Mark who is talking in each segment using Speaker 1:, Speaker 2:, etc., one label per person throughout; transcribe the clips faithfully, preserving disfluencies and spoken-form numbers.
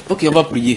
Speaker 1: Ok, on va prier.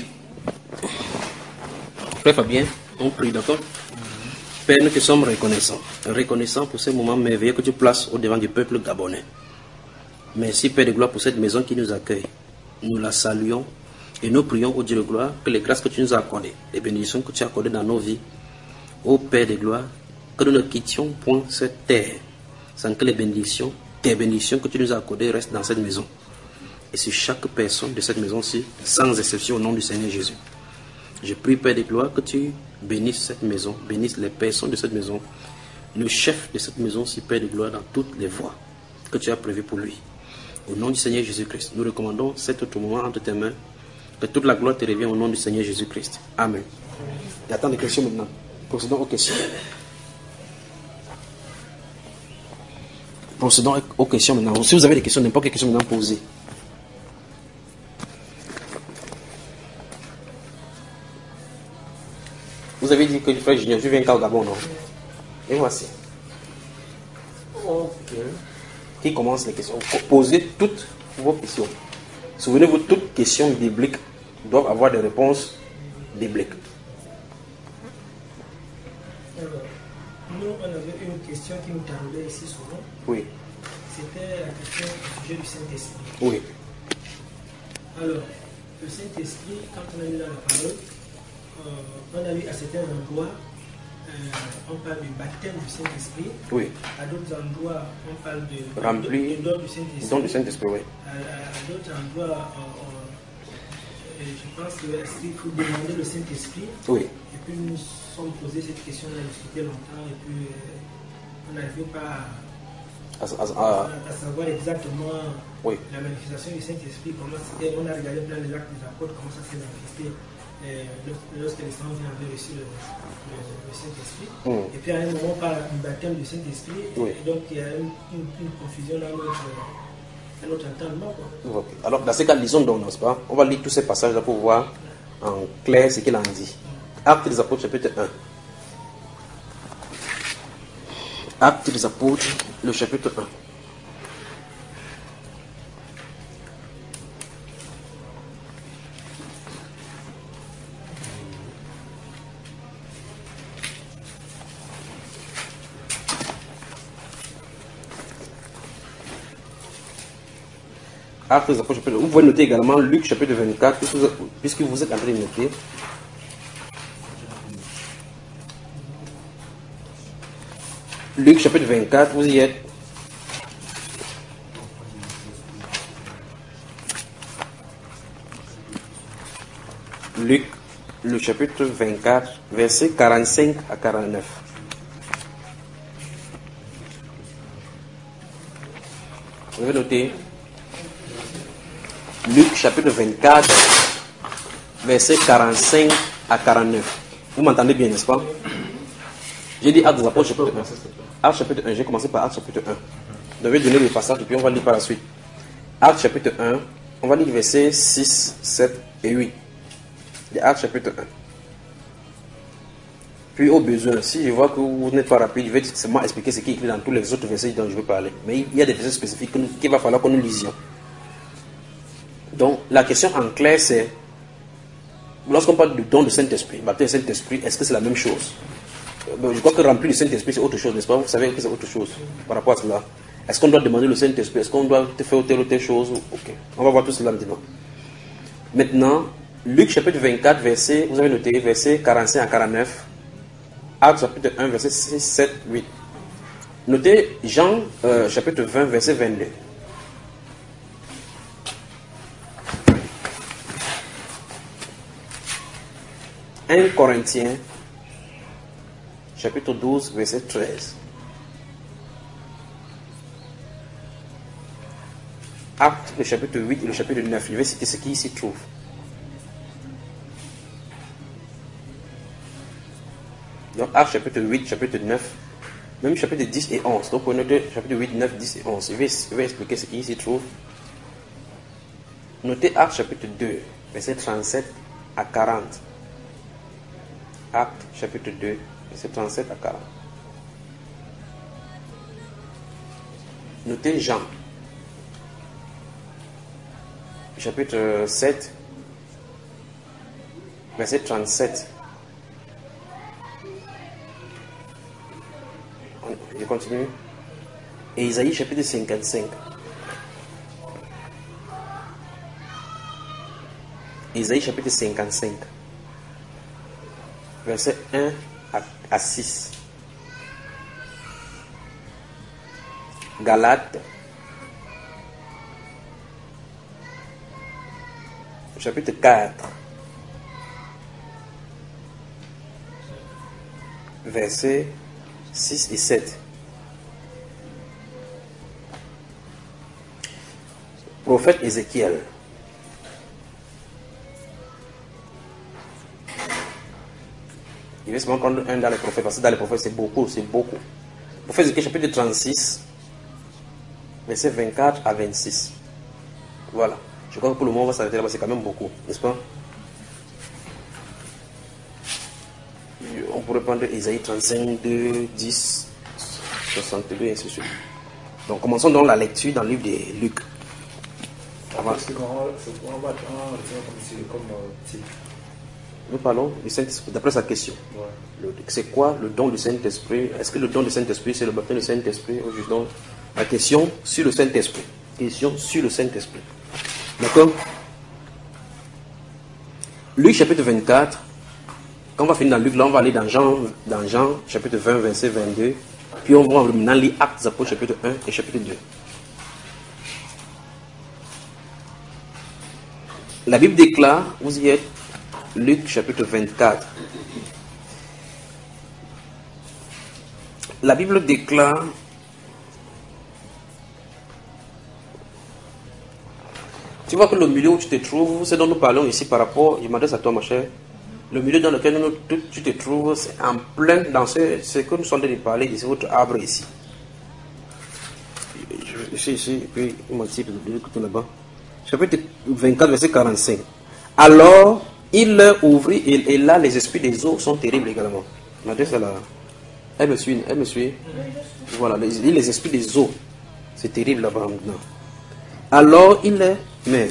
Speaker 1: Frère Fabien, on prie, d'accord? Père, nous te sommes reconnaissants. Reconnaissants pour ce moment merveilleux que tu places au devant du peuple gabonais. Merci, Père de gloire, pour cette maison qui nous accueille. Nous la saluons et nous prions au Dieu de gloire que les grâces que tu nous as accordées, les bénédictions que tu as accordées dans nos vies, ô Père de gloire, que nous ne quittions point cette terre sans que les bénédictions, tes bénédictions que tu nous as accordées restent dans cette maison. Et sur chaque personne de cette maison-ci, sans exception, au nom du Seigneur Jésus. Je prie, Père de gloire, que tu bénisses cette maison, bénisses les personnes de cette maison, le chef de cette maison-ci, Père de gloire, dans toutes les voies que tu as prévues pour lui. Au nom du Seigneur Jésus-Christ, nous recommandons cet autre moment entre tes mains, que toute la gloire te revienne au nom du Seigneur Jésus-Christ. Amen. Il y a tant de questions maintenant. Procédons aux questions. Procédons aux questions maintenant. Si vous avez des questions, n'importe quelle question maintenant, posez. Vous avez dit que le frère Junior, je viens au Gabon, non? Et voici. Ok. Qui commence les questions? Posez toutes vos questions. Souvenez-vous, toutes questions bibliques doivent avoir des réponses bibliques.
Speaker 2: Alors, nous, on avait une question qui nous tardait ici souvent.
Speaker 1: Oui.
Speaker 2: C'était la question au sujet du Saint-Esprit.
Speaker 1: Oui.
Speaker 2: Alors, le Saint-Esprit, quand on a lu dans la parole, euh, on a vu à certains endroits, euh, on parle du baptême du Saint-Esprit.
Speaker 1: Oui.
Speaker 2: À d'autres endroits, on parle de
Speaker 1: Rempli,
Speaker 2: de don du Saint-Esprit.
Speaker 1: Don du Saint-Esprit, oui.
Speaker 2: À, à- à d'autres endroits, euh, euh, je pense qu'il faut demander le Saint-Esprit.
Speaker 1: Oui.
Speaker 2: Et puis nous nous sommes posé cette question, on a discuté longtemps et puis euh, on n'arrivait pas
Speaker 1: À- à-
Speaker 2: à,
Speaker 1: à-
Speaker 2: à savoir exactement
Speaker 1: oui.
Speaker 2: la manifestation du Saint-Esprit, comment c'était. On a regardé dans les actes des apôtres, comment ça s'est manifesté euh, lorsque lorsque les saints avaient reçu le, le, le Saint-Esprit.
Speaker 1: Mm.
Speaker 2: Et puis à un moment, on parle du baptême du Saint-Esprit,
Speaker 1: Oui.
Speaker 2: et donc il y a une, une, une confusion dans notre, dans notre entendement. Quoi.
Speaker 1: Ok. Alors, dans ce cas, lisons donc, n'est-ce pas? On va lire tous ces passages-là pour voir en clair ce qu'il en dit. Actes des Apôtres, chapitre un. Actes des Apôtres, le chapitre un. Actes des Apôtres, chapitre un. Vous pouvez noter également Luc, chapitre vingt-quatre, puisque vous- puisque vous êtes en train de noter. Luc, chapitre vingt-quatre, vous y êtes. Luc, le chapitre vingt-quatre, versets quarante-cinq à quarante-neuf. Vous avez noté? Luc, chapitre vingt-quatre, versets quarante-cinq à quarante-neuf. Vous m'entendez bien, n'est-ce pas? J'ai dit Actes des Apôtres, chapitre un. Actes chapitre un, j'ai commencé par Actes chapitre un. Je vais donner le passage et puis on va lire par la suite. Actes chapitre un, on va lire versets six, sept et huit. De Actes chapitre un. Puis au besoin, si je vois que vous n'êtes pas rapide, je vais seulement expliquer ce qui est écrit dans tous les autres versets dont je veux parler. Mais il y a des versets spécifiques qu'il va falloir que nous lisions. Donc la question en clair c'est, lorsqu'on parle du don du Saint-Esprit, baptême du Saint-Esprit, est-ce que c'est la même chose? Euh, Je crois que remplir le Saint-Esprit c'est autre chose, n'est-ce pas? Vous savez que c'est autre chose par rapport à cela. Est-ce qu'on doit demander le Saint-Esprit? Est-ce qu'on doit faire telle ou telle chose? Ok, on va voir tout cela maintenant. Maintenant, Luc chapitre vingt-quatre, verset, vous avez noté, verset quarante-cinq à quarante-neuf. Actes chapitre un, verset six, sept, huit. Notez Jean euh, chapitre vingt, verset vingt-deux. un Corinthiens chapitre douze, verset treize. Actes, le chapitre huit et le chapitre neuf. Je vais citer ce qui s'y trouve. Donc, Actes chapitre huit, chapitre neuf, même chapitre dix et onze. Donc, on note chapitre huit, neuf, dix et onze. Je vais, je vais expliquer ce qui s'y trouve. Notez Actes chapitre deux, verset trente-sept à quarante. Actes chapitre deux, verset trente-sept à quarante. Notez Jean, chapitre sept, verset trente-sept. Je continue. Et Isaïe chapitre cinquante-cinq. Isaïe chapitre cinquante-cinq. Verset un à six. Galates chapitre quatre. Versets six et sept. Prophète Ézéchiel. Il va seulement prendre un dans les prophètes, parce que dans les prophètes c'est beaucoup, c'est beaucoup. Prophète Ézéchiel chapitre trente-six, verset vingt-quatre à vingt-six. Voilà. Je crois que pour le moment on va s'arrêter là-bas, c'est quand même beaucoup, n'est-ce pas? On pourrait prendre Isaïe trente-cinq, deux, dix, soixante-deux, et ainsi de suite. Donc commençons donc la lecture dans le livre de Luc. Nous parlons du Saint-Esprit, d'après sa question. Ouais. C'est quoi le don du Saint-Esprit? Est-ce que le don du Saint-Esprit, c'est le baptême du Saint-Esprit? Donc, la question sur le Saint-Esprit. Question sur le Saint-Esprit. D'accord? Luc chapitre vingt-quatre. Quand on va finir dans Luc, là, on va aller dans Jean, dans Jean chapitre vingt, verset vingt-deux. Puis on va maintenant lire Actes des Apôtres chapitre un et chapitre deux. La Bible déclare, vous y êtes, Luc chapitre vingt-quatre. La Bible déclare, tu vois que le milieu où tu te trouves, c'est dont nous parlons ici par rapport, je m'adresse à toi ma chère, le milieu dans lequel nous, tu, tu te trouves, c'est en plein dans ce, ce que nous sommes en train de parler, de votre arbre ici. Ici, ici, et puis il m'a dit de l'autre côté là-bas. Chapitre vingt-quatre, verset quarante-cinq. Alors, il leur ouvrit, et, et là, les esprits des eaux sont terribles également. Je m'adresse à la... Elle me suit, elle me suit. Voilà, les, les esprits des eaux. C'est terrible là-bas maintenant. Alors, il les... Mais...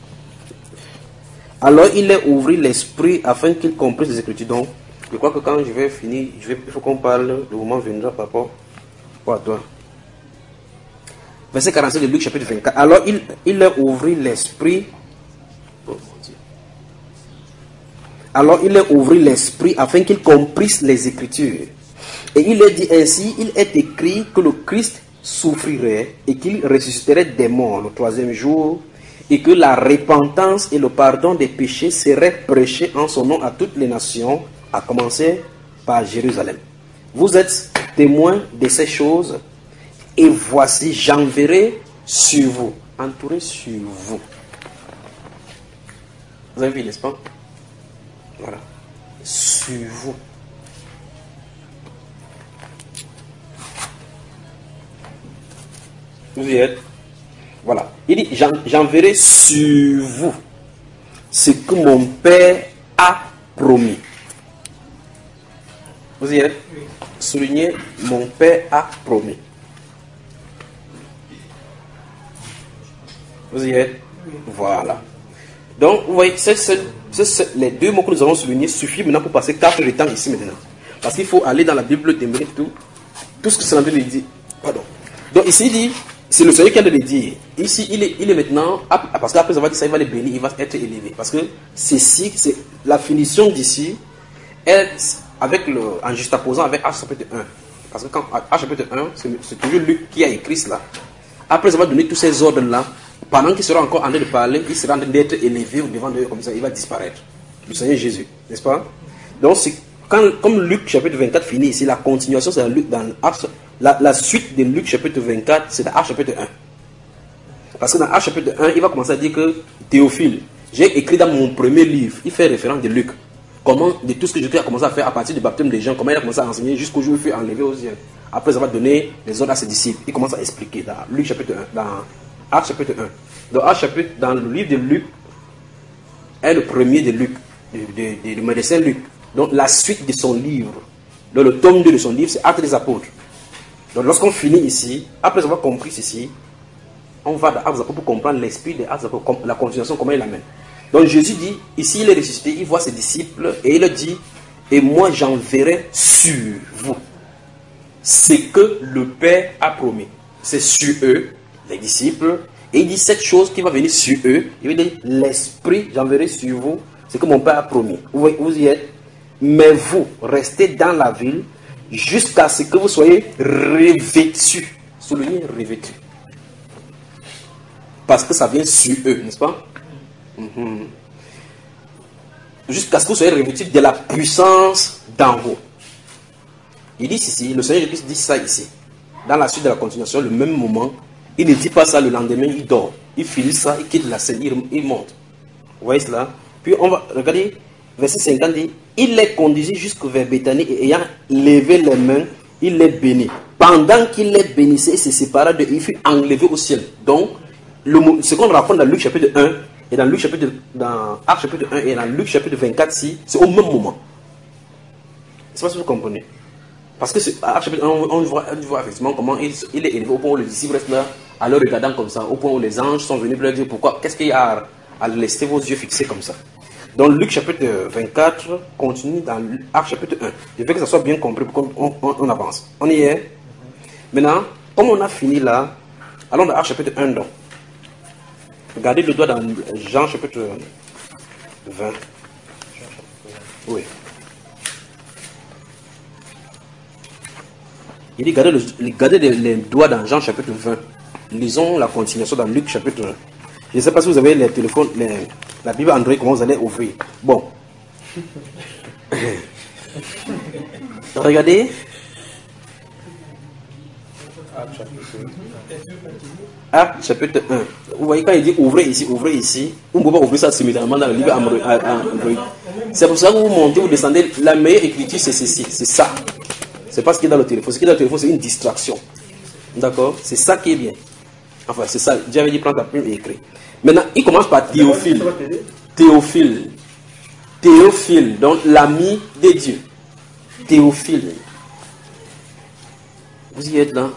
Speaker 1: Alors, il leur ouvrit l'esprit afin qu'ils comprennent les Écritures. Donc, je crois que quand je vais finir, je vais, il faut qu'on parle, le moment viendra par rapport à toi. Verset quarante-cinq de Luc chapitre vingt-quatre. Alors, il, il leur ouvrit l'esprit. Oh, mon Dieu. Alors, il leur ouvrit l'esprit afin qu'ils comprissent les Écritures. Et il leur dit ainsi, il est écrit que le Christ souffrirait et qu'il ressusciterait des morts le troisième jour, et que la repentance et le pardon des péchés seraient prêchés en son nom à toutes les nations, à commencer par Jérusalem. Vous êtes témoins de ces choses, et voici, j'enverrai sur vous, entouré sur vous. Vous avez vu, n'est-ce pas? Voilà. Sur vous. Vous y êtes? Voilà. Il dit, j'enverrai sur vous ce que mon Père a promis. Vous y êtes? Oui. Soulignez, mon Père a promis. Vous y êtes? Oui. Voilà. Donc, vous voyez, c'est, c'est, c'est, les deux mots que nous avons soulignés suffisent maintenant pour passer quatre temps ici maintenant. Parce qu'il faut aller dans la Bible, démêler tout, tout ce que c'est en train de dire. Pardon. Donc, ici, il dit, c'est le Seigneur qui a de le dire. Ici, il est, il est maintenant, parce qu'après avoir dit ça, il va les bénir, il va être élevé. Parce que ceci, c'est la finition d'ici, est avec le, en juxtaposant avec Actes chapitre un. Parce que quand Actes chapitre un, c'est, c'est toujours Luc qui a écrit cela. Après avoir donné tous ces ordres-là, pendant qu'il sera encore en train de parler, il sera en train d'être élevé devant eux comme ça, il va disparaître. Le Seigneur Jésus, n'est-ce pas? Donc, c'est, quand, comme Luc chapitre vingt-quatre finit ici, la continuation, c'est dans, Luc, dans Actes, la, la suite de Luc chapitre vingt-quatre, c'est dans Actes chapitre un. Parce que dans Actes chapitre un, il va commencer à dire que Théophile, j'ai écrit dans mon premier livre, il fait référence de Luc, comment, de tout ce que Jésus a commencé à faire à partir du baptême des gens, comment il a commencé à enseigner jusqu'au jour où il fut enlevé aux cieux. Après avoir donné les ordres à ses disciples, il commence à expliquer dans Luc chapitre un, dans Actes chapitre un. Donc Actes chapitre, dans le livre de Luc, est le premier de Luc, du médecin Luc. Donc la suite de son livre, donc le tome deux de son livre, c'est Actes des Apôtres. Donc lorsqu'on finit ici, après avoir compris ceci, on va dans Actes des Apôtres pour comprendre l'esprit des Actes des Apôtres, la continuation, comment il l'amène. Donc Jésus dit, ici il est ressuscité, il voit ses disciples et il leur dit, et moi j'enverrai sur vous ce que le Père a promis. C'est sur eux, les disciples, et il dit cette chose qui va venir sur eux, il dit, l'Esprit, j'enverrai sur vous ce que mon Père a promis. Vous, vous y êtes, mais vous restez dans la ville jusqu'à ce que vous soyez revêtus. Soulignez revêtus. Parce que ça vient sur eux, n'est-ce pas? Mm-hmm. Jusqu'à ce que vous soyez revêtus de la puissance d'en haut. Il dit ici, le Seigneur Jésus dit ça ici. Dans la suite de la continuation, le même moment, il ne dit pas ça le lendemain, il dort. Il finit ça, il quitte la scène, il, il monte. Vous voyez cela? Puis on va regarder, verset cinquante dit, il les conduisit jusqu'au vers Béthanie et ayant levé les mains, il les bénit. Pendant qu'il les bénissait, il se sépara de, il fut enlevé au ciel. Donc, le, ce qu'on raconte dans Luc chapitre un, et dans Luc chapitre, dans Actes chapitre un et dans Luc chapitre vingt-quatre, si, c'est au même moment. C'est pas si vous comprenez. Parce que Actes chapitre un, on voit, on voit effectivement comment il, il est élevé au point où le disciple reste là, à le regardant comme ça, au point où les anges sont venus pour leur dire pourquoi, qu'est-ce qu'il y a à, à laisser vos yeux fixés comme ça. Donc Luc chapitre vingt-quatre continue dans Actes chapitre un. Je veux que ça soit bien compris pour qu'on on, on avance. On y est. Maintenant, comme on a fini là, allons dans Actes chapitre un donc. Regardez le doigt dans Jean chapitre vingt. Oui. Il dit, gardez, le, gardez les, les doigts dans Jean chapitre vingt. Lisons la continuation dans Luc chapitre un. Je ne sais pas si vous avez les téléphones, les, la Bible Android, comment vous allez ouvrir. Bon. Regardez. Acte chapitre un. Vous voyez quand il dit ouvrez ici, ouvrez ici, on ne peut pas ouvrir ça simultanément dans le livre Android. C'est pour ça que vous montez, vous descendez. La meilleure écriture, c'est ceci, c'est ça. C'est pas ce qui est dans le téléphone. Ce qui est dans le téléphone, c'est une distraction. D'accord? C'est ça qui est bien. Enfin, c'est ça. J'avais dit prends ta plume et écris. Maintenant, il commence par Théophile. Théophile. Théophile, donc l'ami de Dieu. Théophile. Vous y êtes là?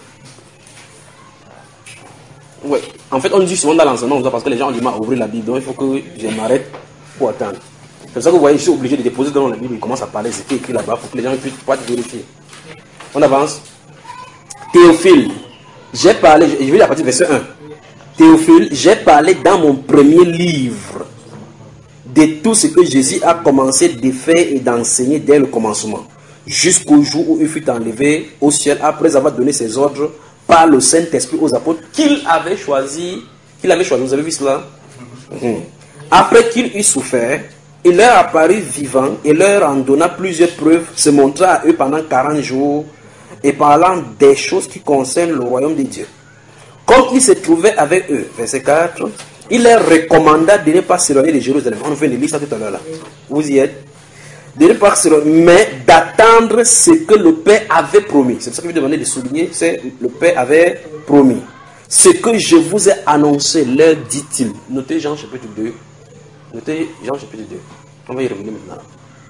Speaker 1: Oui. En fait, on dit souvent dans l'enseignement, parce que les gens ont du mal à ouvrir la Bible. Donc, il faut que je m'arrête pour attendre. C'est pour ça que vous voyez, je suis obligé de déposer dans la Bible. Il commence à parler, c'est écrit là-bas, pour que les gens puissent pas vérifier. On avance. Théophile. J'ai parlé, je vais la partie verset un. Théophile, j'ai parlé dans mon premier livre de tout ce que Jésus a commencé de faire et d'enseigner dès le commencement, jusqu'au jour où il fut enlevé au ciel après avoir donné ses ordres par le Saint-Esprit aux apôtres qu'il avait choisi. Qu'il avait choisi. Vous avez vu cela? Mmh. Après qu'il eut souffert, il leur apparut vivant et leur en donna plusieurs preuves, se montra à eux pendant quarante jours et parlant des choses qui concernent le royaume de Dieu. Comme il se trouvait avec eux, verset quatre, il leur recommanda de ne pas s'éloigner de Jérusalem. On fait une liste tout à l'heure là. Vous y êtes. De ne pas s'éloigner, mais d'attendre ce que le Père avait promis. C'est ça que je vous demandais de souligner, c'est le Père avait promis. Ce que je vous ai annoncé, leur dit-il. Notez Jean chapitre deux. Notez Jean chapitre deux. On va y revenir maintenant.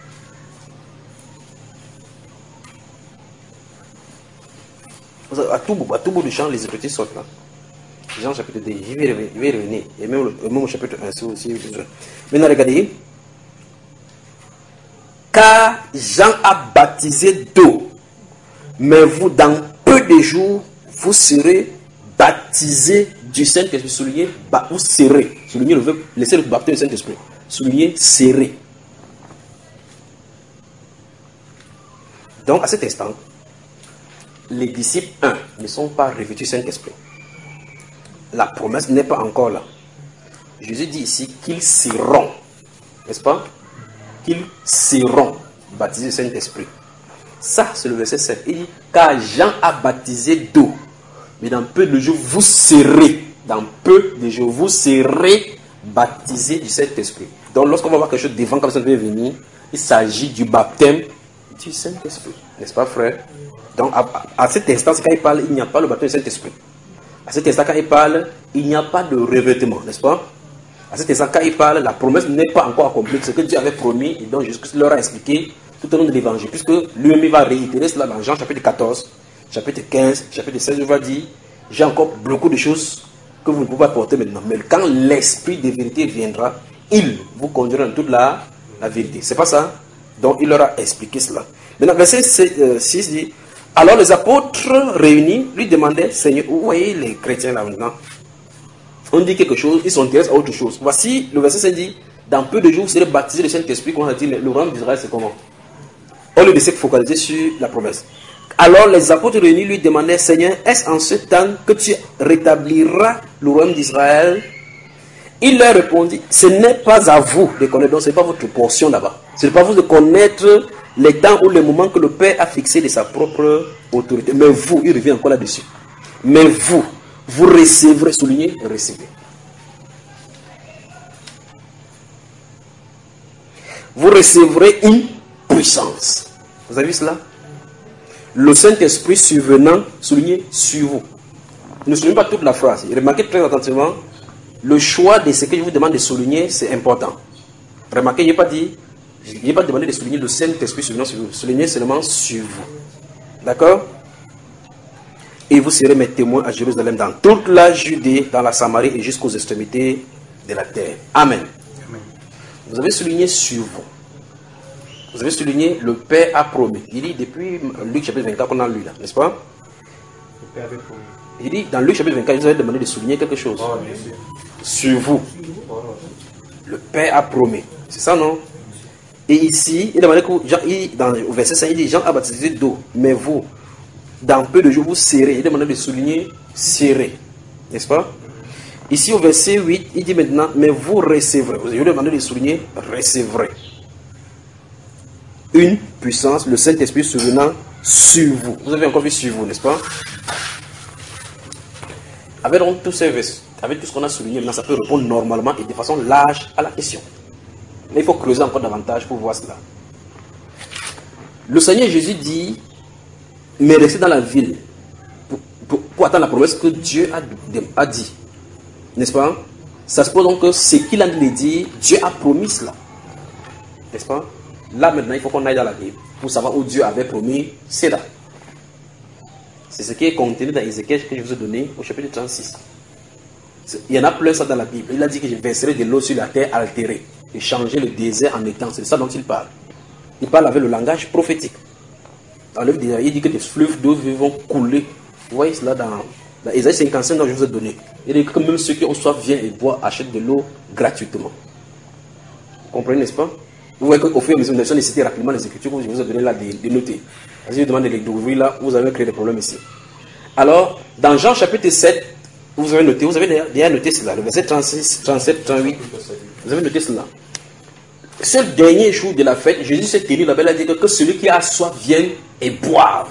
Speaker 1: À tout bout, à tout bout du champ, les Écritures sortent là. Jean chapitre deux, je vais revenir, je vais revenir. Et même, le, même au chapitre un, si aussi. Maintenant, regardez. Car Jean a baptisé d'eau, mais vous, dans peu de jours, vous serez baptisés du Saint-Esprit. Soulignez, vous serez. Soulignez le verbe, laissez le baptême du Saint-Esprit. Soulignez, serez. Donc, à cet instant, les disciples, un, ne sont pas revêtus du Saint-Esprit. La promesse n'est pas encore là. Jésus dit ici qu'ils seront, n'est-ce pas? Qu'ils seront baptisés du Saint-Esprit. Ça, c'est le verset sept. Il dit, car Jean a baptisé d'eau, mais dans peu de jours, vous serez, dans peu de jours, vous serez baptisés du Saint-Esprit. Donc, lorsqu'on va voir quelque chose devant, comme ça devait venir, il s'agit du baptême du Saint-Esprit. N'est-ce pas, frère? Donc, à, à cet instant, quand il parle, il n'y a pas le baptême du Saint-Esprit. À cet instant, quand il parle, il n'y a pas de revêtement, n'est-ce pas? À cet instant, quand il parle, la promesse n'est pas encore accomplie. Ce que Dieu avait promis, et donc Jésus leur a expliqué tout au long de l'évangile, puisque lui-même va réitérer cela dans Jean chapitre quatorze, chapitre quinze, chapitre seize, il va dire, j'ai encore beaucoup de choses que vous ne pouvez pas porter maintenant. Mais quand l'Esprit de vérité viendra, il vous conduira dans toute la, la vérité. C'est pas ça? Donc il leur a expliqué cela. Maintenant, verset six dit, alors les apôtres réunis lui demandaient, Seigneur, vous voyez les chrétiens là maintenant, on dit quelque chose, ils s'intéressent à autre chose. Voici, le verset cinq dit, dans peu de jours, vous serez baptisés du Saint-Esprit, comme on a dit, le royaume d'Israël, c'est comment? Au lieu de se focaliser sur la promesse. Alors les apôtres réunis lui demandaient, Seigneur, est-ce en ce temps que tu rétabliras le royaume d'Israël? Il leur répondit, ce n'est pas à vous de connaître, donc ce n'est pas votre portion là-bas. Ce n'est pas à vous de connaître les temps ou les moments que le Père a fixés de sa propre autorité. Mais vous, il revient encore là-dessus. Mais vous, vous recevrez, soulignez, recevez. Vous recevrez une puissance. Vous avez vu cela? Le Saint-Esprit survenant, soulignez, sur vous. Ne soulignez pas toute la phrase. Remarquez très attentivement, le choix de ce que je vous demande de souligner, c'est important. Remarquez, il n'y a pas dit, il n'est pas demandé de souligner le Saint-Esprit survenant sur vous. Soulignez seulement sur vous. D'accord? Et vous serez mes témoins à Jérusalem, dans toute la Judée, dans la Samarie et jusqu'aux extrémités de la terre. Amen. Amen. Vous avez souligné sur vous. Vous avez souligné, le Père a promis. Il dit depuis Luc chapitre vingt-quatre qu'on a lu là, n'est-ce pas?
Speaker 3: Le Père avait promis.
Speaker 1: Il dit, dans Luc chapitre vingt-quatre, il vous avez demandé de souligner quelque chose.
Speaker 3: Oh, bien sûr.
Speaker 1: Sur vous. Le Père a promis. C'est ça, non? Et ici, il demandait que Jean, il, dans au verset cinq, il dit, Jean a baptisé d'eau, mais vous, dans peu de jours, vous serez. Il demandait de souligner serré. N'est-ce pas? Ici, au verset huit, il dit maintenant, mais vous recevrez. Vous avez demandé de souligner recevrez. Une puissance, le Saint-Esprit survenant sur vous. Vous avez encore vu sur vous, n'est-ce pas? Avec donc tous ces versets, avec tout ce qu'on a souligné, maintenant ça peut répondre normalement et de façon large à la question. Mais il faut creuser encore davantage pour voir cela. Le Seigneur Jésus dit, mais restez dans la ville pour, pour, pour attendre la promesse que Dieu a, a dit. N'est-ce pas? Ça se pose donc que ce qu'il a dit, dire, Dieu a promis cela. N'est-ce pas? Là maintenant, il faut qu'on aille dans la Bible pour savoir où Dieu avait promis cela. C'est ce qui est contenu dans Ézéchiel que je vous ai donné au chapitre trente-six. Il y en a plein ça dans la Bible. Il a dit que je verserai de l'eau sur la terre altérée et changer le désert en étang. C'est de ça dont il parle. Il parle avec le langage prophétique. Dans le livre, il dit que des fleuves d'eau vont couler. Vous voyez cela dans, dans Ésaïe cinquante-cinq dont je vous ai donné. Il dit que même ceux qui ont soif viennent et boivent, achètent de l'eau gratuitement. Vous comprenez, n'est-ce pas? Vous voyez qu'au fur et à mesure, nous citer rapidement les Écritures que je vous ai donné là, de, de noter. Si je vous demande de les découvrir là, vous avez créé des problèmes ici. Alors, dans Jean chapitre sept, vous avez noté, vous avez déjà noté cela, le verset trente-six, trente-sept, trente-huit. Vous avez noté cela. Ce dernier jour de la fête, Jésus s'est tenu là-bas, il a dit que, que celui qui a soif vienne et boive.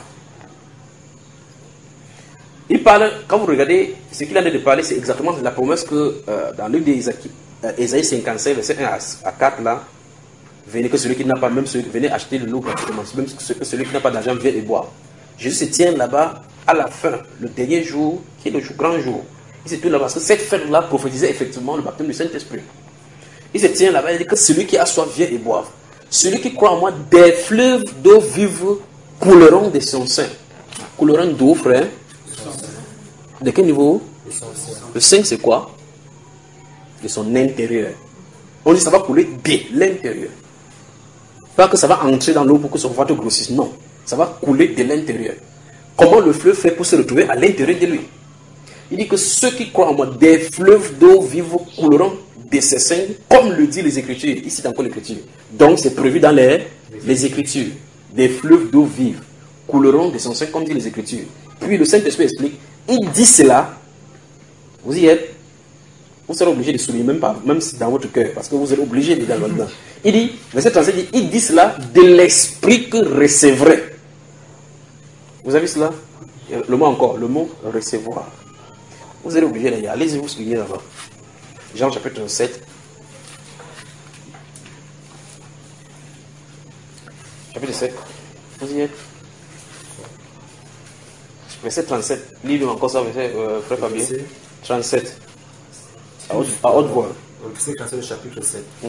Speaker 1: Il parle, quand vous regardez, ce qu'il a de parler, c'est exactement la promesse que euh, dans le livre d'Ésaïe cinquante-cinq, verset un à quatre là, venez que celui qui n'a pas, même celui, venez acheter de l'eau gratuitement, même que celui qui n'a pas d'argent vienne et boire. Jésus se tient là-bas à la fin, le dernier jour, qui est le jour, grand jour. Il se tient là-bas parce que cette fête-là prophétisait effectivement le baptême du Saint-Esprit. Il se tient là-bas, il dit que celui qui a soif vient et boive. Celui qui croit en moi, des fleuves d'eau vive couleront de son sein. Couleront d'eau, frère. De quel niveau? Le sein, c'est quoi? De son intérieur. On dit que ça va couler de l'intérieur. Pas que ça va entrer dans l'eau pour que son ventre grossisse. Non. Ça va couler de l'intérieur. Comment le fleuve fait pour se retrouver à l'intérieur de lui? Il dit que ceux qui croient en moi, des fleuves d'eau vive couleront de ses seins, comme le dit les Écritures. Ici, c'est encore l'Écriture. Donc, c'est prévu dans les, les Écritures. Des fleuves d'eau vive couleront de son sein, comme dit les Écritures. Puis le Saint-Esprit explique, il dit cela, vous y êtes, vous serez obligé de souligner, même, pas, même si dans votre cœur, parce que vous êtes obligé de dire là-dedans. Il dit, verset trente-sept dit, il dit cela de l'esprit que recevrait. Vous avez cela? Le mot encore, le mot recevoir. Vous êtes obligé d'aller, allez-y vous souligner d'abord. Jean chapitre sept. Chapitre sept. Vous y êtes? Verset trente-sept. Lisez encore ça, verset, euh, frère Fabien. trente-sept. À haute, à haute voix.
Speaker 3: Verset trente-sept, chapitre sept.
Speaker 1: Mm.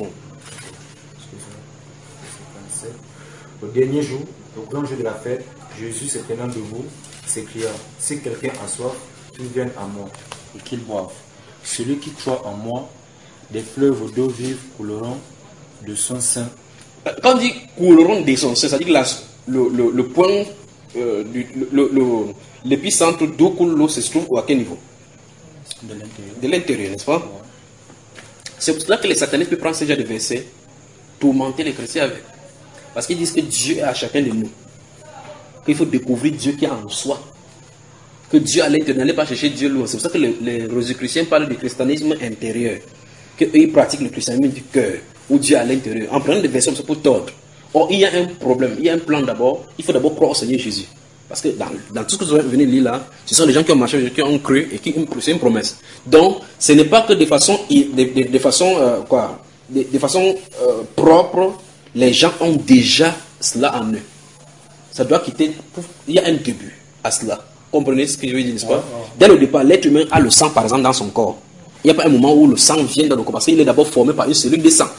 Speaker 3: Au dernier jour, au grand jour de la fête, Jésus se prenant debout, s'écria, si quelqu'un a soif, qu'il vienne à moi et qu'il boive. Celui qui croit en moi, des fleuves d'eau vive couleront de son sein.
Speaker 1: Quand on dit couleront de son sein, ça veut dire que la, le, le, le point, euh, du, le, le, l'épicentre d'où coule l'eau se trouve à quel niveau?
Speaker 3: De l'intérieur.
Speaker 1: De l'intérieur, n'est-ce pas? Ouais. C'est pour cela que les satanistes peuvent prendre ce genre de versets, tourmenter les chrétiens avec. Parce qu'ils disent que Dieu est à chacun de nous. Qu'il faut découvrir Dieu qui est en soi. Que Dieu à l'intérieur, n'allez pas chercher Dieu loin. C'est pour ça que les, les rosicruciens parlent du christianisme intérieur. Qu'ils pratiquent le christianisme du cœur, ou Dieu à l'intérieur. En prenant des versets pour tordre. Or, il y a un problème, il y a un plan d'abord. Il faut d'abord croire au Seigneur Jésus. Parce que dans, dans tout ce que vous venez de lire là, ce sont des gens qui ont marché, qui ont cru et qui c'est une promesse. Donc, ce n'est pas que de façon, de, de, de façon, euh, quoi, de, de façon euh, propre, les gens ont déjà cela en eux. Ça doit quitter. Il y a un début à cela. Comprenez ce que je veux dire, n'est-ce pas? Dès le départ, l'être humain a le sang, par exemple, dans son corps. Il n'y a pas un moment où le sang vient dans le corps, parce qu'il est d'abord formé par une cellule de sang.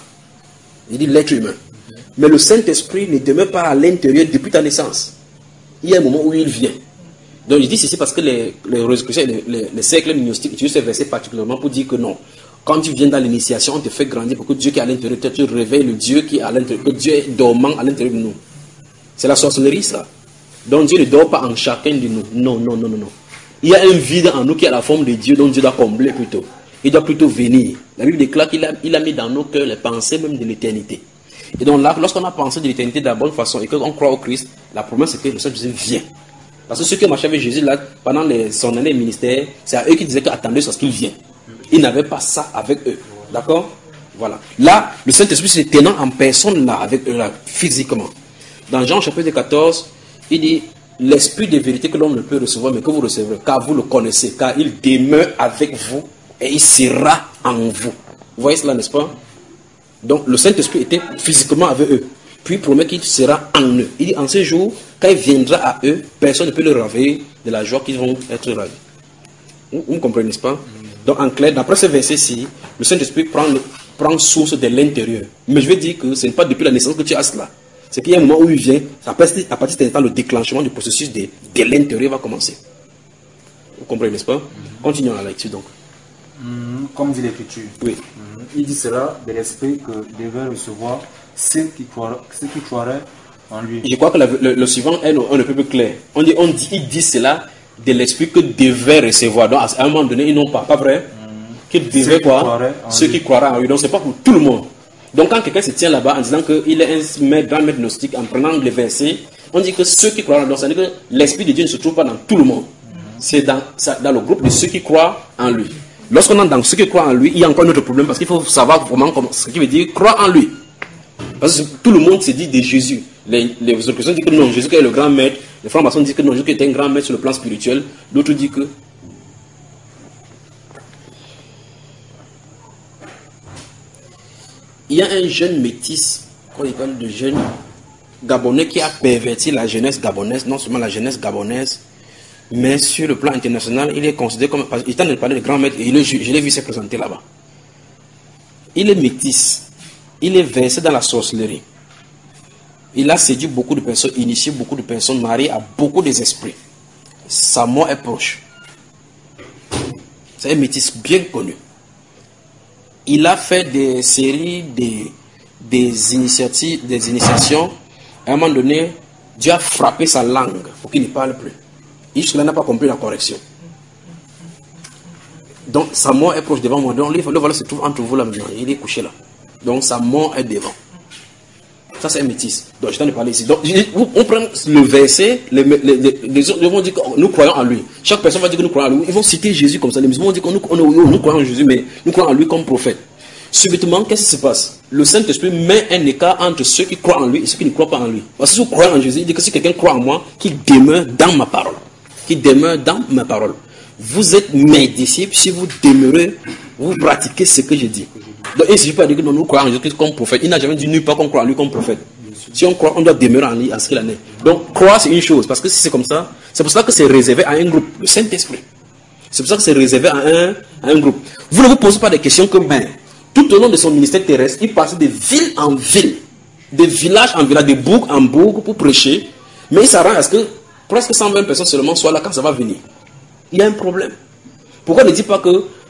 Speaker 1: Il dit l'être humain. Mais le Saint-Esprit ne demeure pas à l'intérieur depuis ta naissance. Il y a un moment où il vient. Donc je dis ceci parce que les, les, les, les, les cercles gnostiques utilisent ces versets particulièrement pour dire que non. Quand tu viens dans l'initiation, on te fait grandir pour que Dieu qui est à l'intérieur, tu réveilles le Dieu qui est à l'intérieur, que Dieu est dormant à l'intérieur de nous. C'est la sorcellerie, ça. Donc Dieu ne dort pas en chacun de nous. Non, non, non, non, non. Il y a un vide en nous qui a la forme de Dieu, dont Dieu doit combler plutôt. Il doit plutôt venir. La Bible déclare qu'il a, il a mis dans nos cœurs les pensées même de l'éternité. Et donc là, lorsqu'on a pensé de l'éternité de la bonne façon et qu'on croit au Christ, la promesse c'est que le Seigneur Jésus vient. Parce que ceux qui ont marché avec Jésus là, pendant les, son année ministère, c'est à eux qui disaient qu'attendez ce qu'il vient. Ils n'avaient pas ça avec eux. D'accord? Voilà. Là, le Saint-Esprit se tenant en personne là, avec eux là, physiquement. Dans Jean chapitre quatorze, il dit l'esprit de vérité que l'homme ne peut recevoir, mais que vous recevrez, car vous le connaissez, car il demeure avec vous et il sera en vous. Vous voyez cela, n'est-ce pas? Donc le Saint-Esprit était physiquement avec eux. Puis il promet qu'il sera en eux. Il dit en ce jour, quand il viendra à eux, personne ne peut le réveiller de la joie qu'ils vont être ravis. Vous, vous me comprenez, n'est-ce pas? Donc en clair, d'après ce verset-ci, le Saint-Esprit prend, le, prend source de l'intérieur. Mais je veux dire que ce n'est pas depuis la naissance que tu as cela. C'est qu'il y a un moment où il vient, à partir de cet instant, le déclenchement du processus de, de l'intérieur va commencer. Vous comprenez, n'est-ce pas? Continuons la lecture donc.
Speaker 3: Mmh, comme dit l'Écriture.
Speaker 1: Oui.
Speaker 3: Mmh, il dit cela de l'esprit que devaient recevoir ceux qui croiraient, ceux qui croiraient en lui.
Speaker 1: Je crois que la, le, le suivant est un peu plus clair. On dit, on dit, il dit cela de l'esprit que devaient recevoir. Donc à un moment donné, ils n'ont pas, pas vrai? Mmh. Qu'ils devaient quoi? Ceux qui croiraient en lui. Donc c'est pas pour tout le monde. Donc quand quelqu'un se tient là-bas en disant qu'il est un maître, grand maître gnostique, en prenant les versets, on dit que ceux qui croient en lui, ça veut dire que l'esprit de Dieu ne se trouve pas dans tout le monde. Mmh. C'est dans, dans le groupe de ceux qui croient en lui. Lorsqu'on est dans ceux qui croient en lui, il y a encore un autre problème parce qu'il faut savoir vraiment comment, ce qui veut dire croire en lui. Parce que tout le monde se dit de Jésus. Les, les autres personnes disent que non, Jésus est le grand maître. Les francs-maçons disent que non, Jésus est un grand maître sur le plan spirituel. L'autre dit que. Il y a un jeune métis, qu'on appelle de jeune gabonais, qui a perverti la jeunesse gabonaise, non seulement la jeunesse gabonaise, mais sur le plan international, il est considéré comme. Il est en train de parler de grand maître et il est, je l'ai vu se présenter là-bas. Il est métis. Il est versé dans la sorcellerie. Il a séduit beaucoup de personnes, initié beaucoup de personnes, marié à beaucoup des esprits. Sa mort est proche. C'est un métis bien connu. Il a fait des séries, des, des initiatives, des initiations. À un moment donné, Dieu a frappé sa langue pour qu'il ne parle plus. Jusque-là, n'a pas compris la correction. Donc, sa mort est proche devant moi. Donc, le voilà se trouve entre vous là maintenant. Il est couché là. Donc, sa mort est devant. Ça, c'est un métis. Donc, je t'en ai parlé ici. Donc, on prend le verset, les, les, les, les autres vont dire que nous croyons en lui. Chaque personne va dire que nous croyons en lui. Ils vont citer Jésus comme ça. Les musulmans vont dire que nous, on, on, nous croyons en Jésus, mais nous croyons en lui comme prophète. Subitement, qu'est-ce qui se passe? Le Saint-Esprit met un écart entre ceux qui croient en lui et ceux qui ne croient pas en lui. Parce que si vous croyez en Jésus, il dit que si quelqu'un croit en moi, qu'il demeure dans ma parole. Qu'il demeure dans ma parole. Vous êtes mes disciples si vous demeurez, vous pratiquez ce que je dis. Donc, il ne s'agit pas de dire que nous croyons en Jésus comme prophète. Il n'a jamais dit nulle part qu'on croit en lui comme prophète. Si on croit, on doit demeurer en lui, en ce qu'il en est. Donc, croire, c'est une chose. Parce que si c'est comme ça, c'est pour ça que c'est réservé à un groupe, le Saint-Esprit. C'est pour ça que c'est réservé à un, à un groupe. Vous ne vous posez pas des questions que, ben, tout au long de son ministère terrestre, il passait de ville en ville, de village en village, de bourg en bourg pour prêcher. Mais il s'arrange à ce que presque cent vingt personnes seulement soient là quand ça va venir. Il y a un problème. Pourquoi ne dit pas que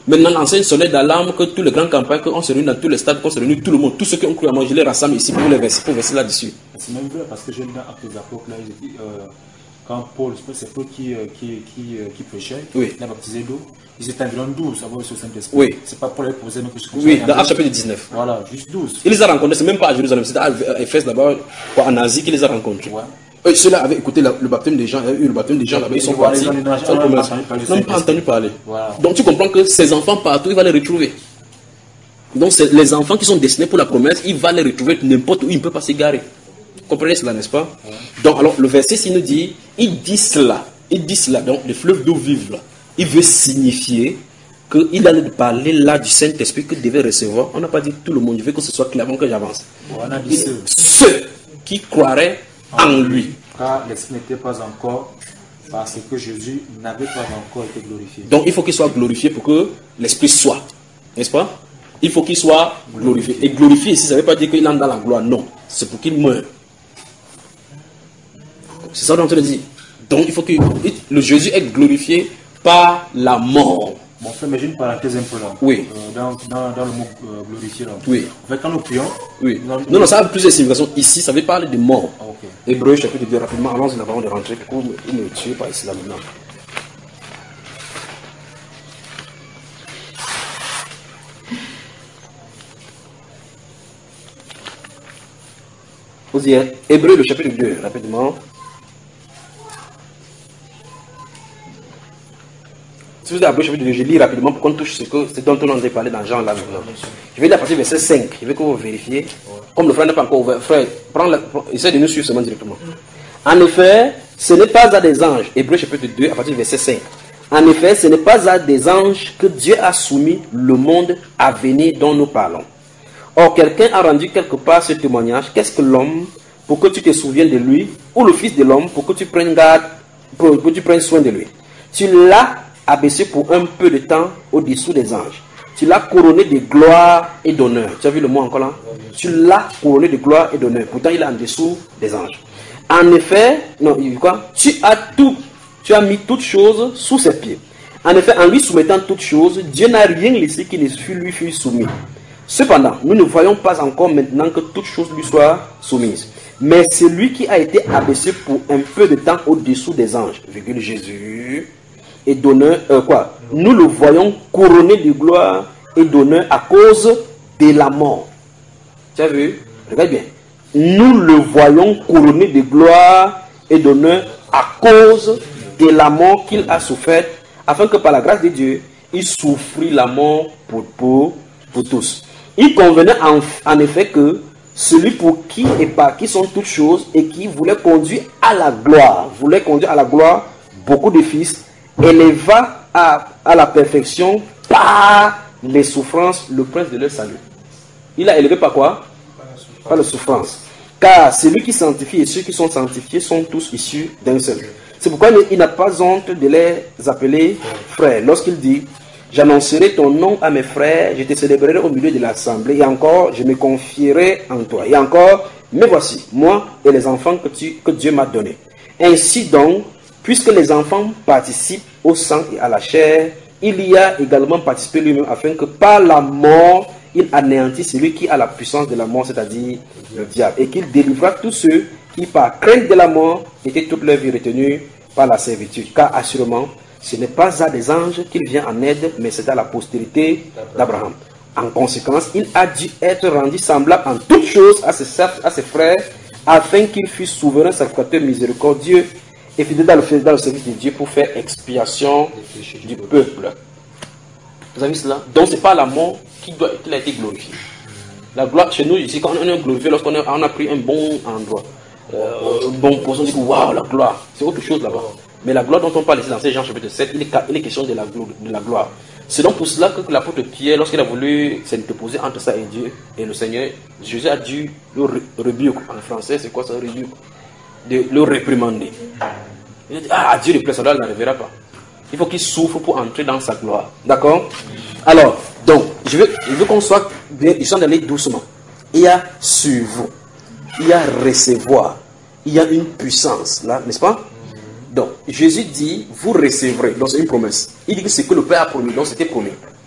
Speaker 1: Maintenant, l'enseigne sonnait d'alarme que tous les grands campagnes, qu'on se réunit dans tous les stades, qu'on se réunit tout le monde, tous ceux qui ont cru à moi, je les rassemble ici pour les verser, pour verser là-dessus.
Speaker 3: C'est même vrai parce que j'ai dans Actes des Apôtres, là, il dit, euh, quand Paul, c'est Paul qui, euh, qui, qui, euh, qui prêchait,
Speaker 1: oui.
Speaker 3: il a baptisé d'eau. Ils étaient environ douze à avoir ce Saint-Esprit.
Speaker 1: Oui.
Speaker 3: C'est pas pour les poser, mais que je
Speaker 1: Oui, dans Actes chapitre dix-neuf.
Speaker 3: Voilà, juste douze.
Speaker 1: Il les a rencontrés, c'est même pas à Jérusalem, c'était à Éphèse d'abord, en Asie qu'il les a rencontrés.
Speaker 3: Ouais.
Speaker 1: Eux, ceux-là avaient écouté la, le baptême des gens, avaient eu le baptême des gens là-bas, ils sont
Speaker 3: voilà,
Speaker 1: partis.
Speaker 3: Ils
Speaker 1: n'ont pas entendu parler.
Speaker 3: Voilà.
Speaker 1: Donc tu comprends que ces enfants partout, il va les retrouver. Donc c'est les enfants qui sont destinés pour la promesse, il va les retrouver n'importe où, il ne peut pas s'égarer. Vous comprenez cela, n'est-ce pas? Ouais. Donc alors le verset ici nous dit, il dit cela, il dit cela, donc le fleuve d'eau vive là, il veut signifier qu'il allait parler là du Saint-Esprit que devait recevoir. On n'a pas dit tout le monde, je veux que ce soit clair avant que j'avance.
Speaker 3: On a dit ceux.
Speaker 1: Ceux qui croiraient en, en lui.
Speaker 3: Car l'Esprit n'était pas encore, parce que Jésus n'avait pas encore été glorifié.
Speaker 1: Donc il faut qu'il soit glorifié pour que l'Esprit soit. N'est-ce pas? Il faut qu'il soit glorifié. Et glorifié ici, ça ne veut pas dire qu'il entre dans la gloire. Non. C'est pour qu'il meure. C'est ça dont on dit. Donc il faut que le Jésus est glorifié par la mort.
Speaker 3: Bon, frère, mais j'ai une parenthèse un peu là.
Speaker 1: Oui.
Speaker 3: Euh, dans, dans, dans le mot euh, glorifié là.
Speaker 1: Oui.
Speaker 3: En fait, quand nous prions.
Speaker 1: Oui.
Speaker 3: Nous,
Speaker 1: non, non, ça a plusieurs significations. Ici, ça veut parler de mort.
Speaker 3: Ah, okay.
Speaker 1: Hébreu, chapitre deux, rapidement, allons-y avant de rentrer. Pour ne me tuer pas ici là maintenant. Vous y êtes. Hébreu, le chapitre deux, rapidement. Si vous avez chapitre deux, je lis rapidement pour qu'on touche ce, que, ce dont on a parlé dans Jean là maintenant. Je vais lire à partir du verset cinq. Je veux que vous vérifiez. Comme le frère n'a pas encore ouvert, frère, prends la, essaie de nous suivre seulement directement. En effet, ce n'est pas à des anges. Hébreu chapitre deux, à partir du verset cinq. En effet, ce n'est pas à des anges que Dieu a soumis le monde à venir dont nous parlons. Or, quelqu'un a rendu quelque part ce témoignage. Qu'est-ce que l'homme pour que tu te souviennes de lui, ou le fils de l'homme pour que tu prennes garde, pour que tu prennes soin de lui. Tu l'as abaissé pour un peu de temps au-dessous des anges. Tu l'as couronné de gloire et d'honneur. Tu as vu le mot encore là? Tu l'as couronné de gloire et d'honneur. Pourtant, il est en dessous des anges. En effet, non, quoi? Tu as tout, tu as mis toutes choses sous ses pieds. En effet, en lui soumettant toutes choses, Dieu n'a rien laissé qui ne fût lui fût soumis. Cependant, nous ne voyons pas encore maintenant que toutes choses lui soient soumises. Mais c'est lui qui a été abaissé pour un peu de temps au-dessous des anges, virgule Jésus, et d'honneur, euh, quoi? Nous le voyons couronné de gloire et d'honneur à cause de la mort. Tu as vu? Regarde bien. Nous le voyons couronné de gloire et d'honneur à cause de la mort qu'il a souffert, afin que par la grâce de Dieu, il souffrit la mort pour, pour, pour tous. Il convenait en, en effet que celui pour qui et par qui sont toutes choses et qui voulait conduire à la gloire, voulait conduire à la gloire beaucoup de fils, éleva à, à la perfection par les souffrances le prince de leur salut. Il a élevé par quoi? Par les souffrances. Car celui qui sanctifie et ceux qui sont sanctifiés sont tous issus d'un seul. C'est pourquoi il n'a pas honte de les appeler frères. Lorsqu'il dit: j'annoncerai ton nom à mes frères, je te célébrerai au milieu de l'assemblée, et encore, je me confierai en toi. Et encore, me voici, moi et les enfants que, tu, que Dieu m'a donnés. Ainsi donc, puisque les enfants participent au sang et à la chair, il y a également participé lui-même, afin que par la mort, il anéantisse celui qui a la puissance de la mort, c'est-à-dire le diable, et qu'il délivra tous ceux qui, par crainte de la mort, étaient toute leur vie retenus par la servitude. Car assurément, ce n'est pas à des anges qu'il vient en aide, mais c'est à la postérité d'Abraham. En conséquence, il a dû être rendu semblable en toutes choses à ses, à ses frères, afin qu'il fût souverain, sacrificateur miséricordieux, et fidèle dans le, dans le service de Dieu pour faire expiation du peuple. Vous avez vu cela? Donc, ce n'est pas la mort qui, doit, qui a été glorifiée. La gloire, chez nous, ici, quand on est glorifié, lorsqu'on a, on a pris un bon endroit, euh, un bon poste, on dit waouh, la gloire, c'est autre chose là-bas. Mais la gloire dont on parle ici dans Jean chapitre sept, il est, il est question de la, de la gloire. C'est donc pour cela que l'apôtre Pierre, lorsqu'il a voulu s'interposer entre ça et Dieu, et le Seigneur, Jésus a dû le rebuke. En français, c'est quoi ça, rebuke? De le réprimander. Il a dit, ah, Dieu ne plaît, ça ne l'arrivera pas. Il faut qu'il souffre pour entrer dans sa gloire. D'accord? Alors, donc, je veux, je veux qu'on soit bien, ils sont allés doucement. Il y a sur vous, il y a recevoir, il y a une puissance, là, n'est-ce pas? Donc, Jésus dit, vous recevrez, donc c'est une promesse. Il dit que c'est que le Père a promis, donc c'était promis.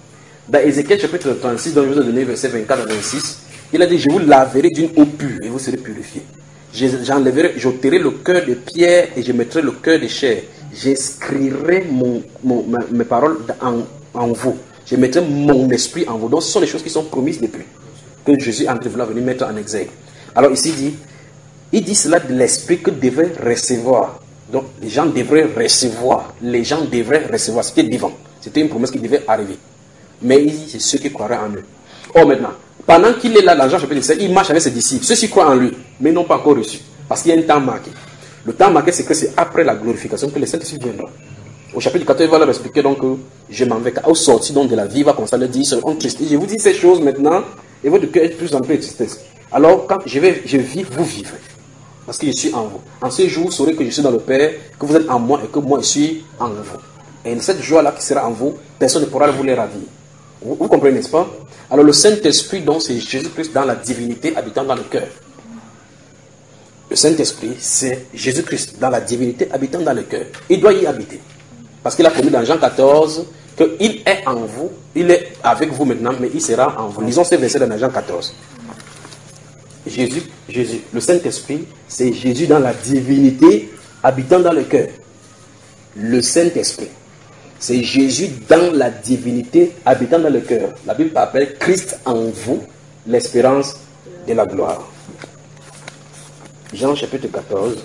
Speaker 1: Dans Ézéchiel chapitre trente-six, dont je vous ai donné verset vingt-quatre à vingt-six, il a dit, je vous laverai d'une eau pure et vous serez purifiés. J'enlèverai, j'ôterai le cœur de pierre et je mettrai le cœur de chair. J'inscrirai mon, mon, ma, mes paroles en, en vous. Je mettrai mon esprit en vous. Donc ce sont les choses qui sont promises depuis que Jésus est en train de venir mettre en exergue. Alors ici, il dit, il dit cela de l'esprit que devrait recevoir. Donc les gens devraient recevoir. Les gens devraient recevoir. C'était divin. C'était une promesse qui devait arriver. Mais il dit, c'est ceux qui croiraient en eux. Oh, maintenant, pendant qu'il est là, dans Jean chapitre sept, il marche avec ses disciples. Ceux-ci croient en lui, mais n'ont pas encore reçu. Parce qu'il y a un temps marqué. Le temps marqué, c'est que c'est après la glorification que le Saint-Esprit viendra. Au chapitre quatorze, il va leur expliquer donc que je m'en vais. Au sortir donc de la vie, il va constater, il dit, ils seront tristes. Et je vous dis ces choses maintenant, et votre cœur est plus en plus de tristesse. Alors, quand je vais, je vis, vous vivrez. Parce que je suis en vous. En ce jour, vous saurez que je suis dans le Père, que vous êtes en moi et que moi, je suis en vous. Et cette joie-là qui sera en vous, personne ne pourra vous les ravir. Vous, vous comprenez, n'est-ce pas? Alors, le Saint-Esprit, donc, c'est Jésus-Christ dans la divinité habitant dans le cœur. Le Saint-Esprit, c'est Jésus-Christ dans la divinité habitant dans le cœur. Il doit y habiter. Parce qu'il a promis dans Jean quatorze qu'il est en vous, il est avec vous maintenant, mais il sera en vous. Lisons ces versets dans Jean quatorze. Jésus, Jésus, le Saint-Esprit, c'est Jésus dans la divinité habitant dans le cœur. Le Saint-Esprit, c'est Jésus dans la divinité habitant dans le cœur. La Bible appelle Christ en vous, l'espérance de la gloire. Jean chapitre quatorze,